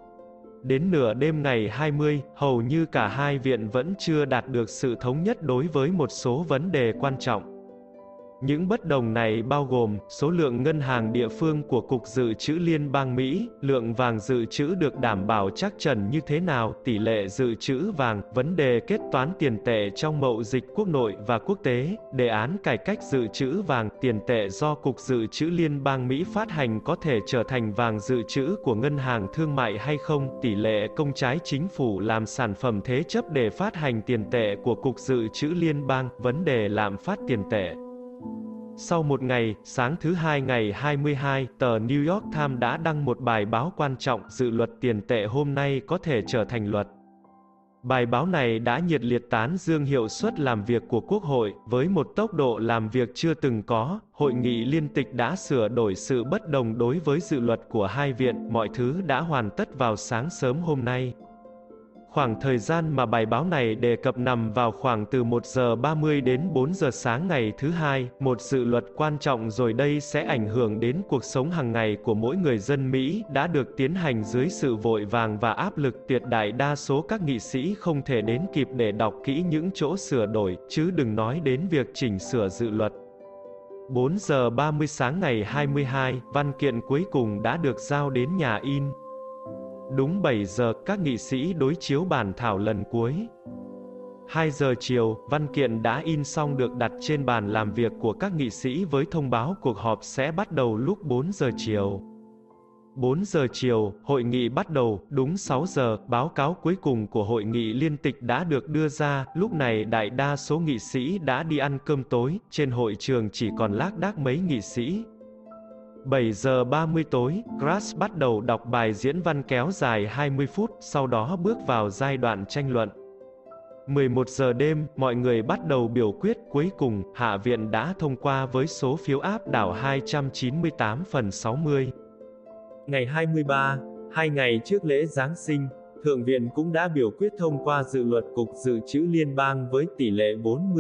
Đến nửa đêm ngày 20, hầu như cả hai viện vẫn chưa đạt được sự thống nhất đối với một số vấn đề quan trọng. Những bất đồng này bao gồm số lượng ngân hàng địa phương của Cục Dự trữ Liên bang Mỹ, lượng vàng dự trữ được đảm bảo chắc chắn như thế nào, tỷ lệ dự trữ vàng, vấn đề kết toán tiền tệ trong mậu dịch quốc nội và quốc tế, đề án cải cách dự trữ vàng, tiền tệ do Cục Dự trữ Liên bang Mỹ phát hành có thể trở thành vàng dự trữ của ngân hàng thương mại hay không, tỷ lệ công trái chính phủ làm sản phẩm thế chấp để phát hành tiền tệ của Cục Dự trữ Liên bang, vấn đề lạm phát tiền tệ. Sau một ngày, sáng thứ Hai ngày 22, tờ New York Times đã đăng một bài báo quan trọng, dự luật tiền tệ hôm nay có thể trở thành luật. Bài báo này đã nhiệt liệt tán dương hiệu suất làm việc của Quốc hội, với một tốc độ làm việc chưa từng có. Hội nghị liên tịch đã sửa đổi sự bất đồng đối với dự luật của hai viện, mọi thứ đã hoàn tất vào sáng sớm hôm nay. Khoảng thời gian mà bài báo này đề cập nằm vào khoảng từ 1 giờ 30 đến 4 giờ sáng ngày thứ Hai, một dự luật quan trọng rồi đây sẽ ảnh hưởng đến cuộc sống hàng ngày của mỗi người dân Mỹ, đã được tiến hành dưới sự vội vàng và áp lực. Tuyệt đại đa số các nghị sĩ không thể đến kịp để đọc kỹ những chỗ sửa đổi, chứ đừng nói đến việc chỉnh sửa dự luật. 4 giờ 30 sáng ngày 22, văn kiện cuối cùng đã được giao đến nhà in. Đúng 7 giờ, các nghị sĩ đối chiếu bản thảo lần cuối. 2 giờ chiều, văn kiện đã in xong được đặt trên bàn làm việc của các nghị sĩ với thông báo cuộc họp sẽ bắt đầu lúc 4 giờ chiều. 4 giờ chiều, hội nghị bắt đầu, đúng 6 giờ, báo cáo cuối cùng của hội nghị liên tịch đã được đưa ra, lúc này đại đa số nghị sĩ đã đi ăn cơm tối, trên hội trường chỉ còn lác đác mấy nghị sĩ. 7 giờ 30 tối, Grass bắt đầu đọc bài diễn văn kéo dài 20 phút, sau đó bước vào giai đoạn tranh luận. 11 giờ đêm, mọi người bắt đầu biểu quyết, cuối cùng, Hạ viện đã thông qua với số phiếu áp đảo 298/60. Ngày 23, 2 ngày trước lễ Giáng sinh, Thượng viện cũng đã biểu quyết thông qua dự luật Cục Dự trữ Liên bang với tỷ lệ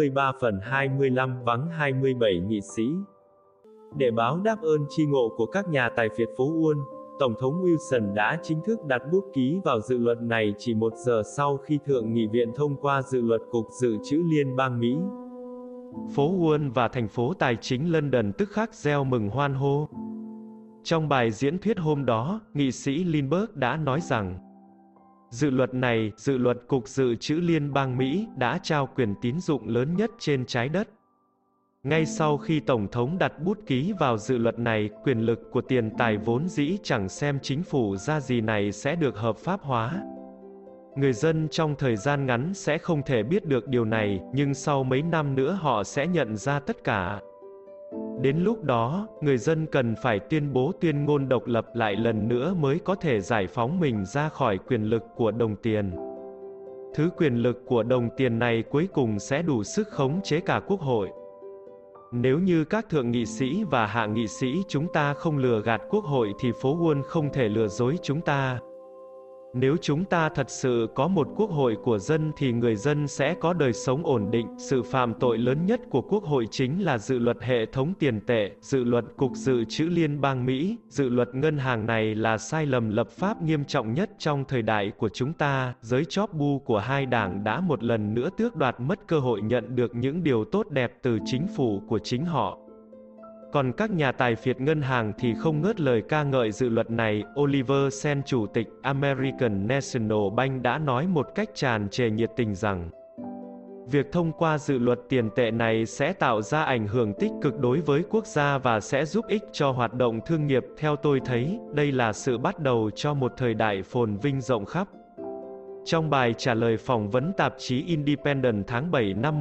43/25 vắng 27 nghị sĩ. Để báo đáp ơn chi ngộ của các nhà tài phiệt phố Wall, Tổng thống Wilson đã chính thức đặt bút ký vào dự luật này chỉ 1 giờ sau khi Thượng nghị viện thông qua dự luật Cục Dự trữ Liên bang Mỹ. Phố Wall và thành phố tài chính London tức khắc reo mừng hoan hô. Trong bài diễn thuyết hôm đó, nghị sĩ Lindbergh đã nói rằng, dự luật này, dự luật Cục Dự trữ Liên bang Mỹ, đã trao quyền tín dụng lớn nhất trên trái đất. Ngay sau khi Tổng thống đặt bút ký vào dự luật này, quyền lực của tiền tài vốn dĩ chẳng xem chính phủ ra gì này sẽ được hợp pháp hóa. Người dân trong thời gian ngắn sẽ không thể biết được điều này, nhưng sau mấy năm nữa họ sẽ nhận ra tất cả. Đến lúc đó, người dân cần phải tuyên bố tuyên ngôn độc lập lại lần nữa mới có thể giải phóng mình ra khỏi quyền lực của đồng tiền. Thứ quyền lực của đồng tiền này cuối cùng sẽ đủ sức khống chế cả quốc hội. Nếu như các thượng nghị sĩ và hạ nghị sĩ chúng ta không lừa gạt quốc hội thì phố Wall không thể lừa dối chúng ta. Nếu chúng ta thật sự có một quốc hội của dân thì người dân sẽ có đời sống ổn định. Sự phạm tội lớn nhất của quốc hội chính là dự luật hệ thống tiền tệ, dự luật Cục Dự trữ Liên bang Mỹ. Dự luật ngân hàng này là sai lầm lập pháp nghiêm trọng nhất trong thời đại của chúng ta. Giới chóp bu của hai đảng đã một lần nữa tước đoạt mất cơ hội nhận được những điều tốt đẹp từ chính phủ của chính họ. Còn các nhà tài phiệt ngân hàng thì không ngớt lời ca ngợi dự luật này. Oliver Sen, chủ tịch American National Bank đã nói một cách tràn trề nhiệt tình rằng việc thông qua dự luật tiền tệ này sẽ tạo ra ảnh hưởng tích cực đối với quốc gia và sẽ giúp ích cho hoạt động thương nghiệp. Theo tôi thấy, đây là sự bắt đầu cho một thời đại phồn vinh rộng khắp. Trong bài trả lời phỏng vấn tạp chí Independent tháng 7 năm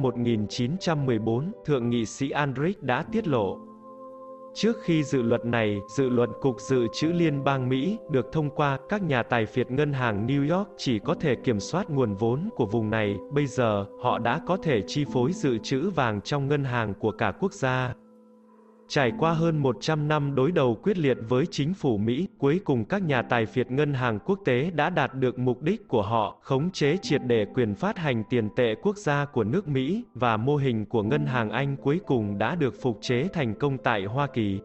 1914, Thượng nghị sĩ Aldrich đã tiết lộ. Trước khi dự luật này, dự luật Cục Dự trữ Liên bang Mỹ, được thông qua, các nhà tài phiệt ngân hàng New York chỉ có thể kiểm soát nguồn vốn của vùng này, bây giờ, họ đã có thể chi phối dự trữ vàng trong ngân hàng của cả quốc gia. Trải qua hơn 100 năm đối đầu quyết liệt với chính phủ Mỹ, cuối cùng các nhà tài phiệt ngân hàng quốc tế đã đạt được mục đích của họ, khống chế triệt để quyền phát hành tiền tệ quốc gia của nước Mỹ, và mô hình của ngân hàng Anh cuối cùng đã được phục chế thành công tại Hoa Kỳ.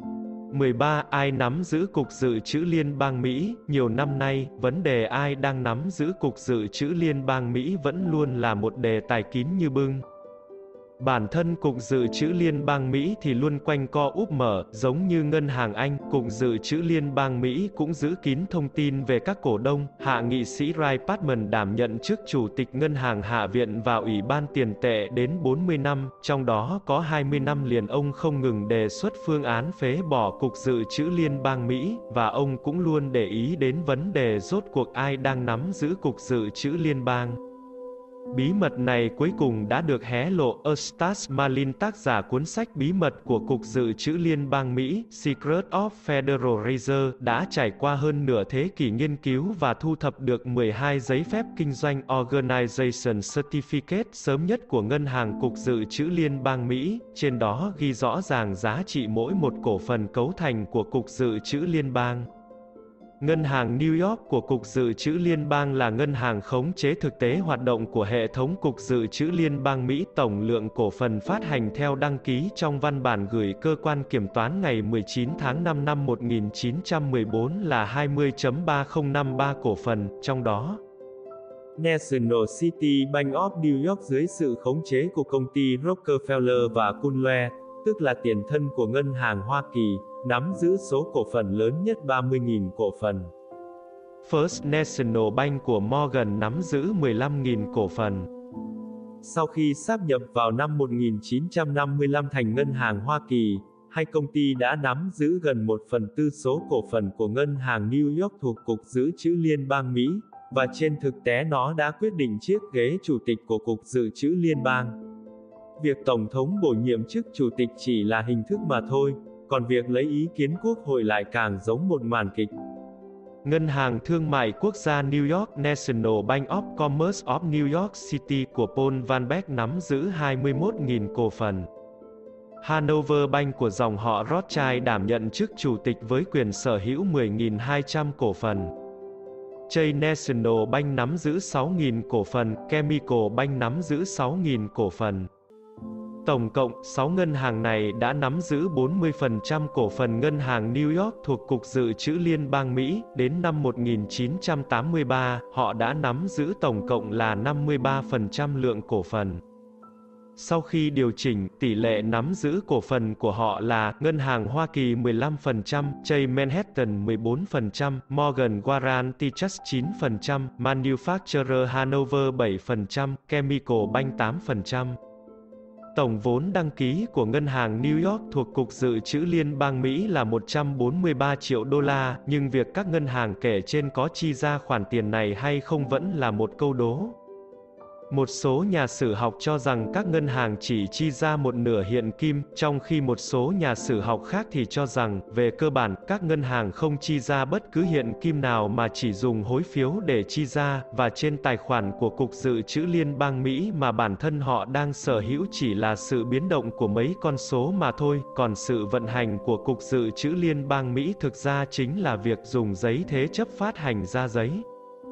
13. Ai nắm giữ Cục Dự trữ Liên bang Mỹ? Nhiều năm nay, vấn đề ai đang nắm giữ Cục Dự trữ Liên bang Mỹ vẫn luôn là một đề tài kín như bưng. Bản thân Cục Dự trữ Liên bang Mỹ thì luôn quanh co úp mở, giống như ngân hàng Anh, Cục Dự trữ Liên bang Mỹ cũng giữ kín thông tin về các cổ đông. Hạ nghị sĩ Ray Patman đảm nhận chức Chủ tịch Ngân hàng Hạ viện và Ủy ban Tiền tệ đến 40 năm, trong đó có 20 năm liền ông không ngừng đề xuất phương án phế bỏ Cục Dự trữ Liên bang Mỹ, và ông cũng luôn để ý đến vấn đề rốt cuộc ai đang nắm giữ Cục Dự trữ Liên bang. Bí mật này cuối cùng đã được hé lộ. Eustace Malin, tác giả cuốn sách Bí mật của Cục Dự trữ Liên bang Mỹ, Secret of Federal Reserve, đã trải qua hơn nửa thế kỷ nghiên cứu và thu thập được 12 giấy phép kinh doanh Organization Certificate sớm nhất của Ngân hàng Cục Dự trữ Liên bang Mỹ, trên đó ghi rõ ràng giá trị mỗi một cổ phần cấu thành của Cục Dự trữ Liên bang. Ngân hàng New York của Cục Dự trữ Liên bang là ngân hàng khống chế thực tế hoạt động của hệ thống Cục Dự trữ Liên bang Mỹ. Tổng lượng cổ phần phát hành theo đăng ký trong văn bản gửi cơ quan kiểm toán ngày 19 tháng 5 năm 1914 là 20.3053 cổ phần, trong đó National City Bank of New York dưới sự khống chế của công ty Rockefeller và Kunle, tức là tiền thân của ngân hàng Hoa Kỳ, nắm giữ số cổ phần lớn nhất 30.000 cổ phần. First National Bank của Morgan nắm giữ 15.000 cổ phần. Sau khi sáp nhập vào năm 1955 thành ngân hàng Hoa Kỳ, hai công ty đã nắm giữ gần 1/4 số cổ phần của ngân hàng New York thuộc Cục Dự trữ Liên bang Mỹ, và trên thực tế nó đã quyết định chiếc ghế chủ tịch của Cục Dự trữ Liên bang. Việc Tổng thống bổ nhiệm chức chủ tịch chỉ là hình thức mà thôi, còn việc lấy ý kiến Quốc hội lại càng giống một màn kịch. Ngân hàng Thương mại Quốc gia New York National Bank of Commerce of New York City của Paul Van Beck nắm giữ 21.000 cổ phần. Hanover Bank của dòng họ Rothschild đảm nhận chức chủ tịch với quyền sở hữu 10.200 cổ phần. Chase National Bank nắm giữ 6.000 cổ phần, Chemical Bank nắm giữ 6.000 cổ phần. Tổng cộng, 6 ngân hàng này đã nắm giữ 40% cổ phần ngân hàng New York thuộc Cục Dự trữ Liên bang Mỹ. Đến năm 1983, họ đã nắm giữ tổng cộng là 53% lượng cổ phần. Sau khi điều chỉnh, tỷ lệ nắm giữ cổ phần của họ là Ngân hàng Hoa Kỳ 15%, Chase Manhattan 14%, Morgan Guaranty Trust 9%, Manufacturer Hanover 7%, Chemical Bank 8%. Tổng vốn đăng ký của ngân hàng New York thuộc Cục Dự trữ Liên bang Mỹ là 143 triệu đô la, nhưng việc các ngân hàng kể trên có chi ra khoản tiền này hay không vẫn là một câu đố. Một số nhà sử học cho rằng các ngân hàng chỉ chi ra một nửa hiện kim, trong khi một số nhà sử học khác thì cho rằng, về cơ bản, các ngân hàng không chi ra bất cứ hiện kim nào mà chỉ dùng hối phiếu để chi ra, và trên tài khoản của Cục Dự trữ Liên bang Mỹ mà bản thân họ đang sở hữu chỉ là sự biến động của mấy con số mà thôi, còn sự vận hành của Cục Dự trữ Liên bang Mỹ thực ra chính là việc dùng giấy thế chấp phát hành ra giấy.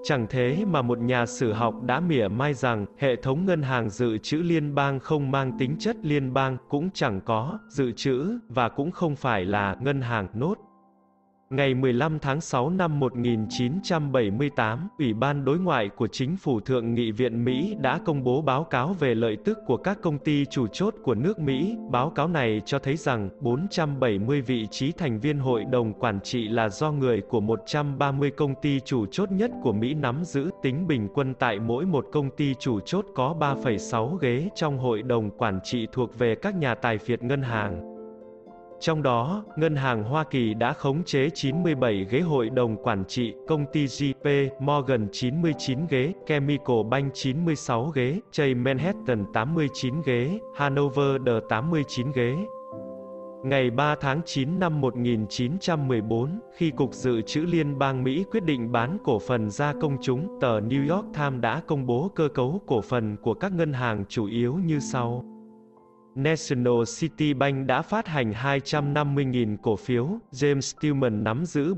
Chẳng thế mà một nhà sử học đã mỉa mai rằng, hệ thống ngân hàng dự trữ liên bang không mang tính chất liên bang, cũng chẳng có dự trữ, và cũng không phải là ngân hàng nốt. Ngày 15 tháng 6 năm 1978, Ủy ban Đối ngoại của Chính phủ Thượng nghị viện Mỹ đã công bố báo cáo về lợi tức của các công ty chủ chốt của nước Mỹ. Báo cáo này cho thấy rằng, 470 vị trí thành viên hội đồng quản trị là do người của 130 công ty chủ chốt nhất của Mỹ nắm giữ, tính bình quân tại mỗi một công ty chủ chốt có 3,6 ghế trong hội đồng quản trị thuộc về các nhà tài phiệt ngân hàng. Trong đó, Ngân hàng Hoa Kỳ đã khống chế 97 ghế hội đồng quản trị, công ty JP Morgan 99 ghế, Chemical Bank 96 ghế, Chase Manhattan 89 ghế, Hanover The 89 ghế. Ngày 3 tháng 9 năm 1914, khi Cục Dự trữ Liên bang Mỹ quyết định bán cổ phần ra công chúng, tờ New York Times đã công bố cơ cấu cổ phần của các ngân hàng chủ yếu như sau. National City Bank đã phát hành 250.000 cổ phiếu, James Stillman nắm giữ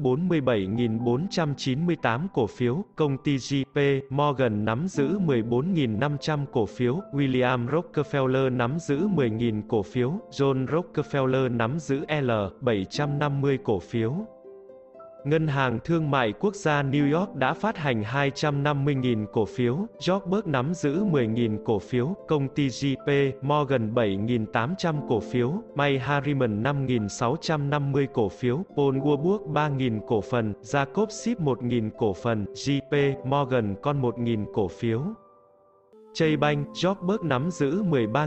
47.498 cổ phiếu, công ty JP Morgan nắm giữ 14.500 cổ phiếu, William Rockefeller nắm giữ 10.000 cổ phiếu, John Rockefeller nắm giữ L750 cổ phiếu. Ngân hàng Thương mại Quốc gia New York đã phát hành 250.000 cổ phiếu, George nắm giữ 10.000 cổ phiếu, công ty JP Morgan 7.800 cổ phiếu, May Harriman 5.650 cổ phiếu, Paul Warburg 3.000 cổ phần, Jacob Schiff 1.000 cổ phần, JP Morgan con 1.000 cổ phiếu. Chase Bank, George nắm giữ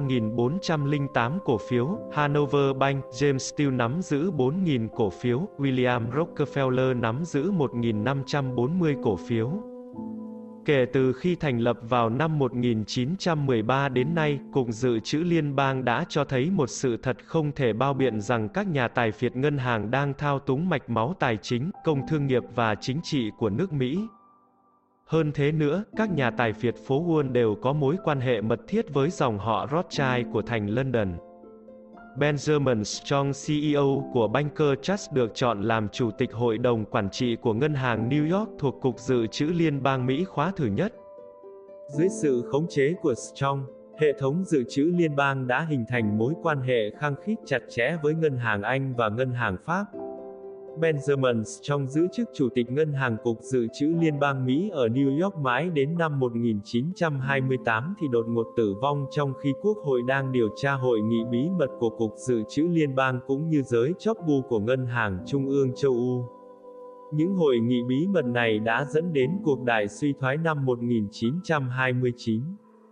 13.408 cổ phiếu, Hanover Bank, James Steele nắm giữ 4.000 cổ phiếu, William Rockefeller nắm giữ 1.540 cổ phiếu. Kể từ khi thành lập vào năm 1913 đến nay, Cục Dự trữ Liên bang đã cho thấy một sự thật không thể bao biện rằng các nhà tài phiệt ngân hàng đang thao túng mạch máu tài chính, công thương nghiệp và chính trị của nước Mỹ. Hơn thế nữa, các nhà tài phiệt phố Wall đều có mối quan hệ mật thiết với dòng họ Rothschild của thành London. Benjamin Strong, CEO của Banker Trust được chọn làm Chủ tịch Hội đồng Quản trị của Ngân hàng New York thuộc Cục Dự trữ Liên bang Mỹ khóa thứ nhất. Dưới sự khống chế của Strong, hệ thống dự trữ liên bang đã hình thành mối quan hệ khăng khít chặt chẽ với Ngân hàng Anh và Ngân hàng Pháp. Benjamin Strong giữ chức Chủ tịch Ngân hàng Cục Dự trữ Liên bang Mỹ ở New York mãi đến năm 1928 thì đột ngột tử vong trong khi Quốc hội đang điều tra hội nghị bí mật của Cục Dự trữ Liên bang cũng như giới chóp bu của Ngân hàng Trung ương châu Âu. Những hội nghị bí mật này đã dẫn đến cuộc đại suy thoái năm 1929.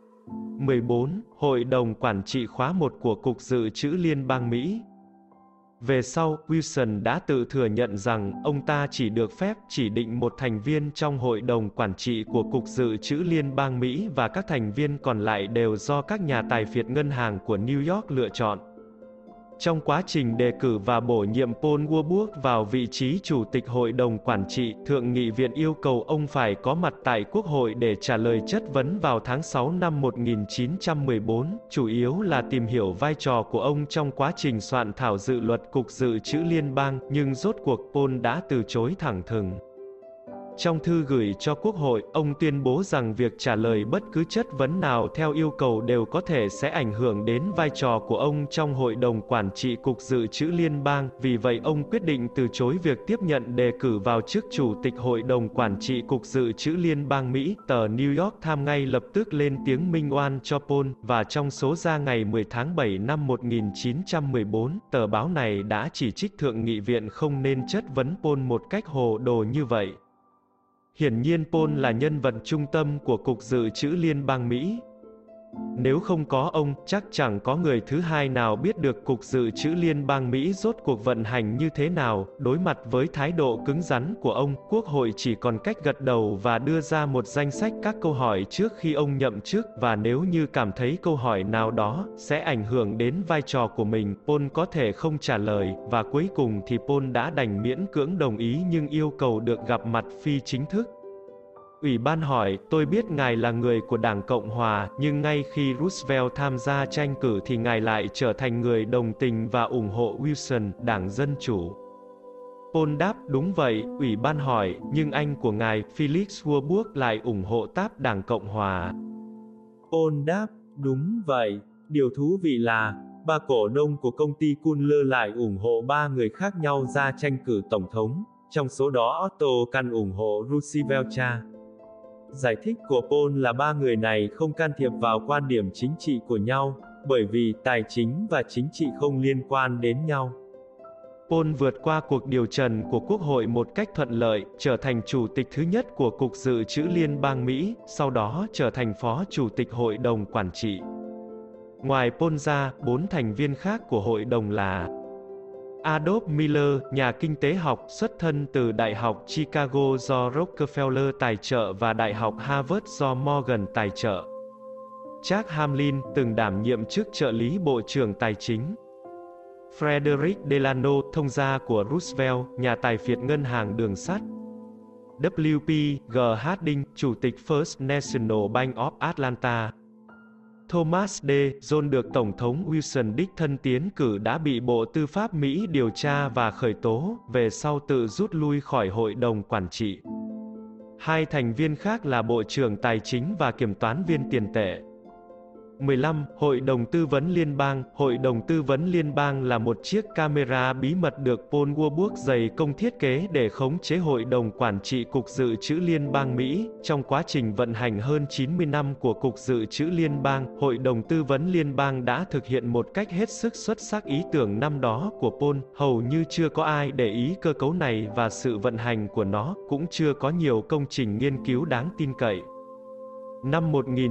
14. Hội đồng Quản trị khóa 1 của Cục Dự trữ Liên bang Mỹ. Về sau, Wilson đã tự thừa nhận rằng, ông ta chỉ được phép chỉ định một thành viên trong hội đồng quản trị của Cục Dự trữ Liên bang Mỹ và các thành viên còn lại đều do các nhà tài phiệt ngân hàng của New York lựa chọn. Trong quá trình đề cử và bổ nhiệm Paul Warburg vào vị trí Chủ tịch Hội đồng Quản trị, Thượng nghị viện yêu cầu ông phải có mặt tại Quốc hội để trả lời chất vấn vào tháng 6 năm 1914, chủ yếu là tìm hiểu vai trò của ông trong quá trình soạn thảo dự luật Cục Dự trữ Liên bang, nhưng rốt cuộc Paul đã từ chối thẳng thừng. Trong thư gửi cho Quốc hội, ông tuyên bố rằng việc trả lời bất cứ chất vấn nào theo yêu cầu đều có thể sẽ ảnh hưởng đến vai trò của ông trong Hội đồng Quản trị Cục Dự trữ Liên bang, vì vậy ông quyết định từ chối việc tiếp nhận đề cử vào chức Chủ tịch Hội đồng Quản trị Cục Dự trữ Liên bang Mỹ. Tờ New York Times ngay lập tức lên tiếng minh oan cho Paul, và trong số ra ngày 10 tháng 7 năm 1914, tờ báo này đã chỉ trích Thượng nghị viện không nên chất vấn Paul một cách hồ đồ như vậy. Hiển nhiên Paul là nhân vật trung tâm của Cục Dự trữ Liên bang Mỹ. Nếu không có ông, chắc chẳng có người thứ hai nào biết được Cục Dự trữ Liên bang Mỹ rốt cuộc vận hành như thế nào. Đối mặt với thái độ cứng rắn của ông, Quốc hội chỉ còn cách gật đầu và đưa ra một danh sách các câu hỏi trước khi ông nhậm chức, và nếu như cảm thấy câu hỏi nào đó sẽ ảnh hưởng đến vai trò của mình, Paul có thể không trả lời, và cuối cùng thì Paul đã đành miễn cưỡng đồng ý nhưng yêu cầu được gặp mặt phi chính thức. Ủy ban hỏi, tôi biết ngài là người của Đảng Cộng Hòa, nhưng ngay khi Roosevelt tham gia tranh cử thì ngài lại trở thành người đồng tình và ủng hộ Wilson, Đảng Dân Chủ. Paul đáp, đúng vậy, ủy ban hỏi, nhưng anh của ngài, Felix Warburg lại ủng hộ táp Đảng Cộng Hòa. Paul đáp, đúng vậy. Điều thú vị là, ba cổ đông của công ty Kuhler lại ủng hộ ba người khác nhau ra tranh cử tổng thống, trong số đó Otto Kahn ủng hộ Roosevelt cha. Giải thích của Paul là ba người này không can thiệp vào quan điểm chính trị của nhau, bởi vì tài chính và chính trị không liên quan đến nhau. Paul vượt qua cuộc điều trần của Quốc hội một cách thuận lợi, trở thành chủ tịch thứ nhất của Cục Dự trữ Liên bang Mỹ, sau đó trở thành phó chủ tịch Hội đồng Quản trị. Ngoài Paul ra, 4 thành viên khác của hội đồng là Adolf Miller, nhà kinh tế học, xuất thân từ Đại học Chicago do Rockefeller tài trợ và Đại học Harvard do Morgan tài trợ. Jack Hamlin, từng đảm nhiệm chức trợ lý Bộ trưởng Tài chính. Frederick Delano, thông gia của Roosevelt, nhà tài phiệt ngân hàng đường sắt. W.P. G. Harding, chủ tịch First National Bank of Atlanta. Thomas D. John được Tổng thống Wilson đích thân tiến cử đã bị Bộ Tư pháp Mỹ điều tra và khởi tố, về sau tự rút lui khỏi Hội đồng Quản trị. Hai thành viên khác là Bộ trưởng Tài chính và Kiểm toán viên tiền tệ. 15. Hội đồng Tư vấn Liên bang. Hội đồng Tư vấn Liên bang là một chiếc camera bí mật được Paul Warburg dày công thiết kế để khống chế Hội đồng Quản trị Cục Dự trữ Liên bang Mỹ. Trong quá trình vận hành hơn 90 năm của Cục Dự trữ Liên bang, Hội đồng Tư vấn Liên bang đã thực hiện một cách hết sức xuất sắc ý tưởng năm đó của Paul. Hầu như chưa có ai để ý cơ cấu này và sự vận hành của nó, cũng chưa có nhiều công trình nghiên cứu đáng tin cậy. Năm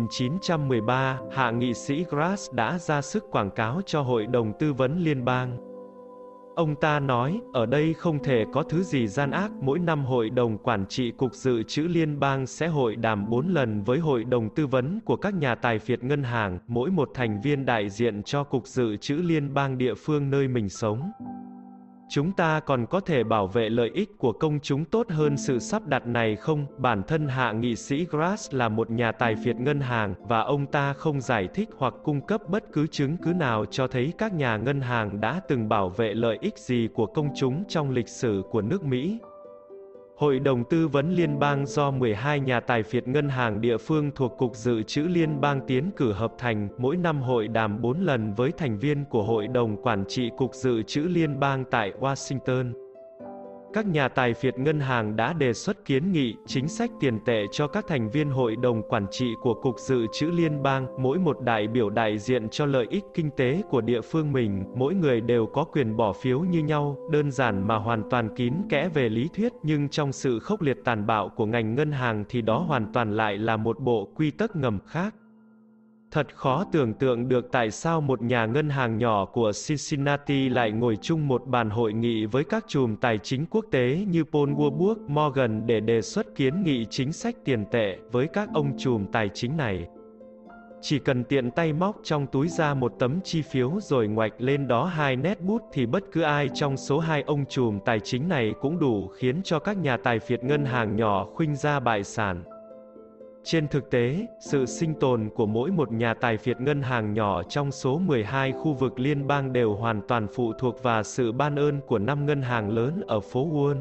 1913, hạ nghị sĩ Grass đã ra sức quảng cáo cho Hội đồng Tư vấn Liên bang. Ông ta nói, ở đây không thể có thứ gì gian ác, mỗi năm Hội đồng Quản trị Cục Dự trữ Liên bang sẽ hội đàm 4 lần với Hội đồng Tư vấn của các nhà tài phiệt ngân hàng, mỗi một thành viên đại diện cho Cục Dự trữ Liên bang địa phương nơi mình sống. Chúng ta còn có thể bảo vệ lợi ích của công chúng tốt hơn sự sắp đặt này không? Bản thân hạ nghị sĩ Grass là một nhà tài phiệt ngân hàng, và ông ta không giải thích hoặc cung cấp bất cứ chứng cứ nào cho thấy các nhà ngân hàng đã từng bảo vệ lợi ích gì của công chúng trong lịch sử của nước Mỹ. Hội đồng Tư vấn Liên bang do 12 nhà tài phiệt ngân hàng địa phương thuộc Cục Dự trữ Liên bang tiến cử hợp thành, mỗi năm hội đàm 4 lần với thành viên của Hội đồng Quản trị Cục Dự trữ Liên bang tại Washington. Các nhà tài phiệt ngân hàng đã đề xuất kiến nghị, chính sách tiền tệ cho các thành viên Hội đồng Quản trị của Cục Dự trữ Liên bang, mỗi một đại biểu đại diện cho lợi ích kinh tế của địa phương mình, mỗi người đều có quyền bỏ phiếu như nhau, đơn giản mà hoàn toàn kín kẽ về lý thuyết, nhưng trong sự khốc liệt tàn bạo của ngành ngân hàng thì đó hoàn toàn lại là một bộ quy tắc ngầm khác. Thật khó tưởng tượng được tại sao một nhà ngân hàng nhỏ của Cincinnati lại ngồi chung một bàn hội nghị với các trùm tài chính quốc tế như Paul Warburg, Morgan để đề xuất kiến nghị chính sách tiền tệ với các ông trùm tài chính này. Chỉ cần tiện tay móc trong túi ra một tấm chi phiếu rồi ngoạch lên đó 2 nét bút thì bất cứ ai trong số 2 ông trùm tài chính này cũng đủ khiến cho các nhà tài phiệt ngân hàng nhỏ khuynh ra bại sản. Trên thực tế, sự sinh tồn của mỗi một nhà tài phiệt ngân hàng nhỏ trong số 12 khu vực liên bang đều hoàn toàn phụ thuộc vào sự ban ơn của 5 ngân hàng lớn ở phố Wall.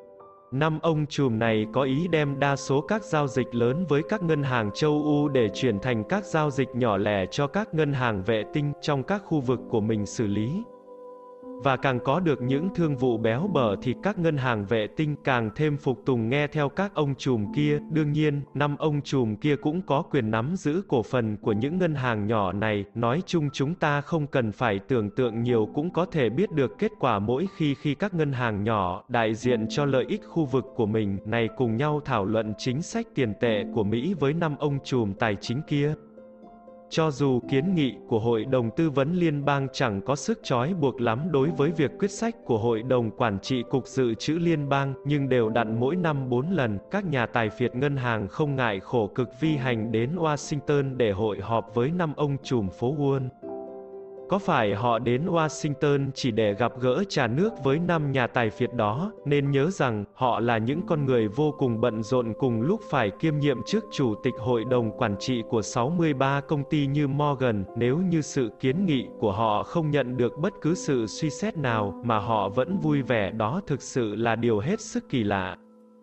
5 ông trùm này có ý đem đa số các giao dịch lớn với các ngân hàng châu Âu để chuyển thành các giao dịch nhỏ lẻ cho các ngân hàng vệ tinh trong các khu vực của mình xử lý. Và càng có được những thương vụ béo bở thì các ngân hàng vệ tinh càng thêm phục tùng nghe theo các ông trùm kia. Đương nhiên, 5 ông trùm kia cũng có quyền nắm giữ cổ phần của những ngân hàng nhỏ này. Nói chung chúng ta không cần phải tưởng tượng nhiều cũng có thể biết được kết quả mỗi khi các ngân hàng nhỏ, đại diện cho lợi ích khu vực của mình, này cùng nhau thảo luận chính sách tiền tệ của Mỹ với 5 ông trùm tài chính kia. Cho dù kiến nghị của Hội đồng Tư vấn Liên bang chẳng có sức trói buộc lắm đối với việc quyết sách của Hội đồng Quản trị Cục Dự trữ Liên bang, nhưng đều đặn mỗi năm 4 lần, các nhà tài phiệt ngân hàng không ngại khổ cực vi hành đến Washington để hội họp với 5 ông trùm phố Wall. Có phải họ đến Washington chỉ để gặp gỡ trà nước với 5 nhà tài phiệt đó, nên nhớ rằng, họ là những con người vô cùng bận rộn cùng lúc phải kiêm nhiệm chức chủ tịch hội đồng quản trị của 63 công ty như Morgan, nếu như sự kiến nghị của họ không nhận được bất cứ sự suy xét nào, mà họ vẫn vui vẻ, đó thực sự là điều hết sức kỳ lạ.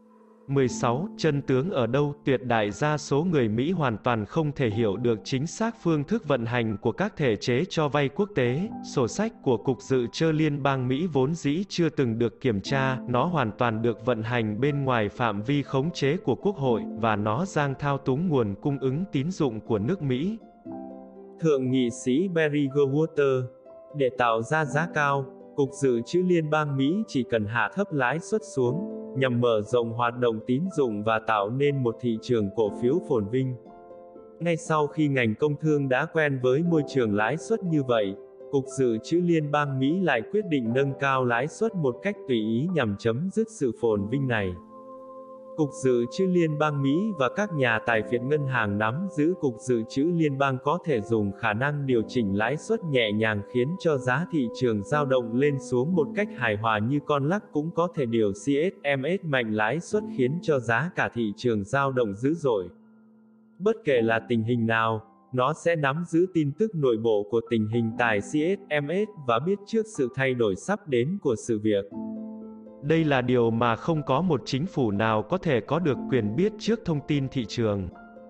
16. Chân tướng ở đâu? Tuyệt đại đa số người Mỹ hoàn toàn không thể hiểu được chính xác phương thức vận hành của các thể chế cho vay quốc tế. Sổ sách của Cục Dự trữ Liên bang Mỹ vốn dĩ chưa từng được kiểm tra, nó hoàn toàn được vận hành bên ngoài phạm vi khống chế của Quốc hội, và nó đang thao túng nguồn cung ứng tín dụng của nước Mỹ. Thượng nghị sĩ Barry Goldwater, để tạo ra giá cao, Cục Dự trữ Liên bang Mỹ chỉ cần hạ thấp lãi suất xuống, nhằm mở rộng hoạt động tín dụng và tạo nên một thị trường cổ phiếu phồn vinh. Ngay sau khi ngành công thương đã quen với môi trường lãi suất như vậy, Cục Dự trữ Liên bang Mỹ lại quyết định nâng cao lãi suất một cách tùy ý nhằm chấm dứt sự phồn vinh này. Cục Dự trữ Liên bang Mỹ và các nhà tài phiệt ngân hàng nắm giữ Cục Dự trữ Liên bang có thể dùng khả năng điều chỉnh lãi suất nhẹ nhàng khiến cho giá thị trường dao động lên xuống một cách hài hòa như con lắc, cũng có thể điều CSMS mạnh lãi suất khiến cho giá cả thị trường dao động dữ dội. Bất kể là tình hình nào, nó sẽ nắm giữ tin tức nội bộ của tình hình tại CSMS và biết trước sự thay đổi sắp đến của sự việc. Đây là điều mà không có một chính phủ nào có thể có được quyền biết trước thông tin thị trường.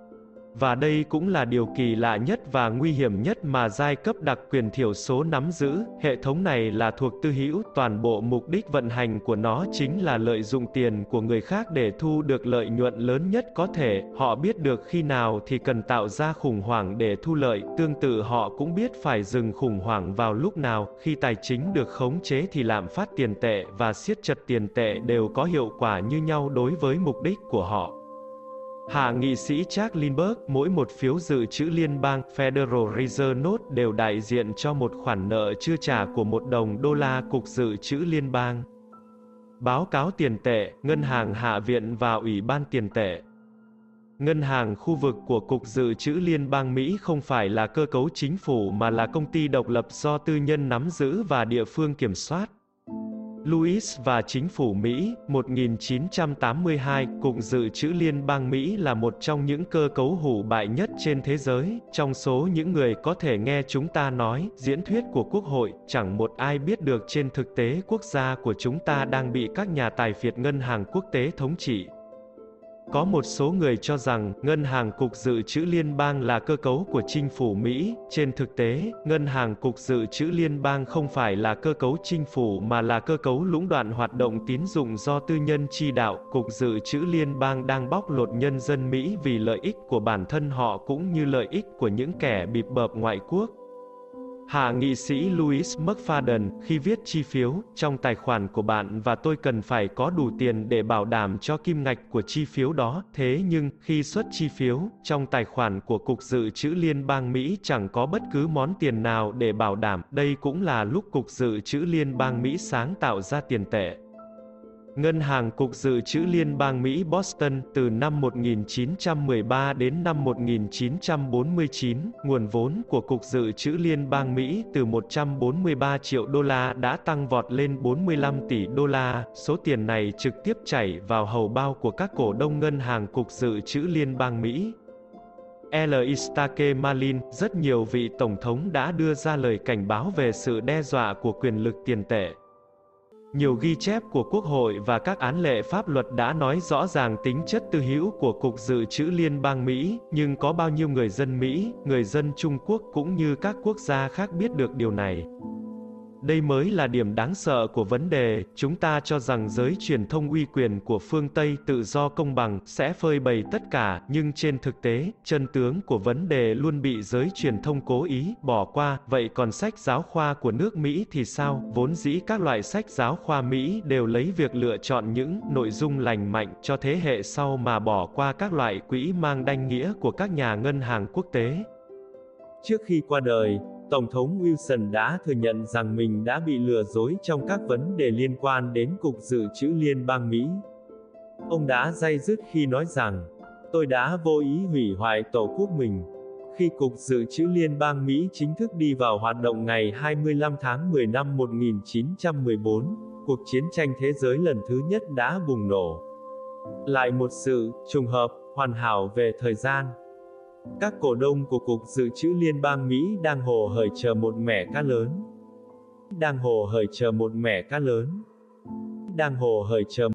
Và đây cũng là điều kỳ lạ nhất và nguy hiểm nhất mà giai cấp đặc quyền thiểu số nắm giữ. Hệ thống này là thuộc tư hữu, toàn bộ mục đích vận hành của nó chính là lợi dụng tiền của người khác để thu được lợi nhuận lớn nhất có thể. Họ biết được khi nào thì cần tạo ra khủng hoảng để thu lợi, tương tự họ cũng biết phải dừng khủng hoảng vào lúc nào. Khi tài chính được khống chế thì lạm phát tiền tệ và siết chặt tiền tệ đều có hiệu quả như nhau đối với mục đích của họ. Hạ nghị sĩ Charles Lindbergh, mỗi một phiếu dự trữ liên bang Federal Reserve Note đều đại diện cho một khoản nợ chưa trả của $1 Cục Dự trữ Liên bang. Báo cáo tiền tệ, Ngân hàng Hạ viện và Ủy ban tiền tệ. Ngân hàng khu vực của Cục Dự trữ Liên bang Mỹ không phải là cơ cấu chính phủ mà là công ty độc lập do tư nhân nắm giữ và địa phương kiểm soát. Louis và Chính phủ Mỹ, 1982, Cục Dự trữ Liên bang Mỹ là một trong những cơ cấu hủ bại nhất trên thế giới. Trong số những người có thể nghe chúng ta nói, diễn thuyết của Quốc hội, chẳng một ai biết được trên thực tế quốc gia của chúng ta đang bị các nhà tài phiệt ngân hàng quốc tế thống trị. Có một số người cho rằng, Ngân hàng Cục Dự trữ Liên bang là cơ cấu của chính phủ Mỹ. Trên thực tế, Ngân hàng Cục Dự trữ Liên bang không phải là cơ cấu chính phủ mà là cơ cấu lũng đoạn hoạt động tín dụng do tư nhân chi đạo. Cục Dự trữ Liên bang đang bóc lột nhân dân Mỹ vì lợi ích của bản thân họ cũng như lợi ích của những kẻ bịp bợp ngoại quốc. Hạ nghị sĩ Louis McFadden, khi viết chi phiếu, trong tài khoản của bạn và tôi cần phải có đủ tiền để bảo đảm cho kim ngạch của chi phiếu đó, thế nhưng, khi xuất chi phiếu, trong tài khoản của Cục Dự trữ Liên bang Mỹ chẳng có bất cứ món tiền nào để bảo đảm. Đây cũng là lúc Cục Dự trữ Liên bang Mỹ sáng tạo ra tiền tệ. Ngân hàng Cục Dự trữ Liên bang Mỹ Boston, từ năm 1913 đến năm 1949, nguồn vốn của Cục Dự trữ Liên bang Mỹ từ 143 triệu đô la đã tăng vọt lên 45 tỷ đô la. Số tiền này trực tiếp chảy vào hầu bao của các cổ đông Ngân hàng Cục Dự trữ Liên bang Mỹ. L. Istake Malin, rất nhiều vị tổng thống đã đưa ra lời cảnh báo về sự đe dọa của quyền lực tiền tệ. Nhiều ghi chép của Quốc hội và các án lệ pháp luật đã nói rõ ràng tính chất tư hữu của Cục Dự trữ Liên bang Mỹ, nhưng có bao nhiêu người dân Mỹ, người dân Trung Quốc cũng như các quốc gia khác biết được điều này? Đây mới là điểm đáng sợ của vấn đề. Chúng ta cho rằng giới truyền thông uy quyền của phương Tây tự do công bằng sẽ phơi bày tất cả, nhưng trên thực tế, chân tướng của vấn đề luôn bị giới truyền thông cố ý bỏ qua. Vậy còn sách giáo khoa của nước Mỹ thì sao? Vốn dĩ các loại sách giáo khoa Mỹ đều lấy việc lựa chọn những nội dung lành mạnh cho thế hệ sau mà bỏ qua các loại quỹ mang đanh nghĩa của các nhà ngân hàng quốc tế. Trước khi qua đời, Tổng thống Wilson đã thừa nhận rằng mình đã bị lừa dối trong các vấn đề liên quan đến Cục Dự trữ Liên bang Mỹ. Ông đã day dứt khi nói rằng, tôi đã vô ý hủy hoại tổ quốc mình. Khi Cục Dự trữ Liên bang Mỹ chính thức đi vào hoạt động ngày 25 tháng 10 năm 1914, cuộc chiến tranh thế giới lần thứ nhất đã bùng nổ. Lại một sự trùng hợp hoàn hảo về thời gian. Các cổ đông của Cục Dự trữ Liên bang Mỹ đang hồ hởi chờ một mẻ cá lớn. Đang hồ hởi chờ một mẻ cá lớn. Đang hồ hởi chờ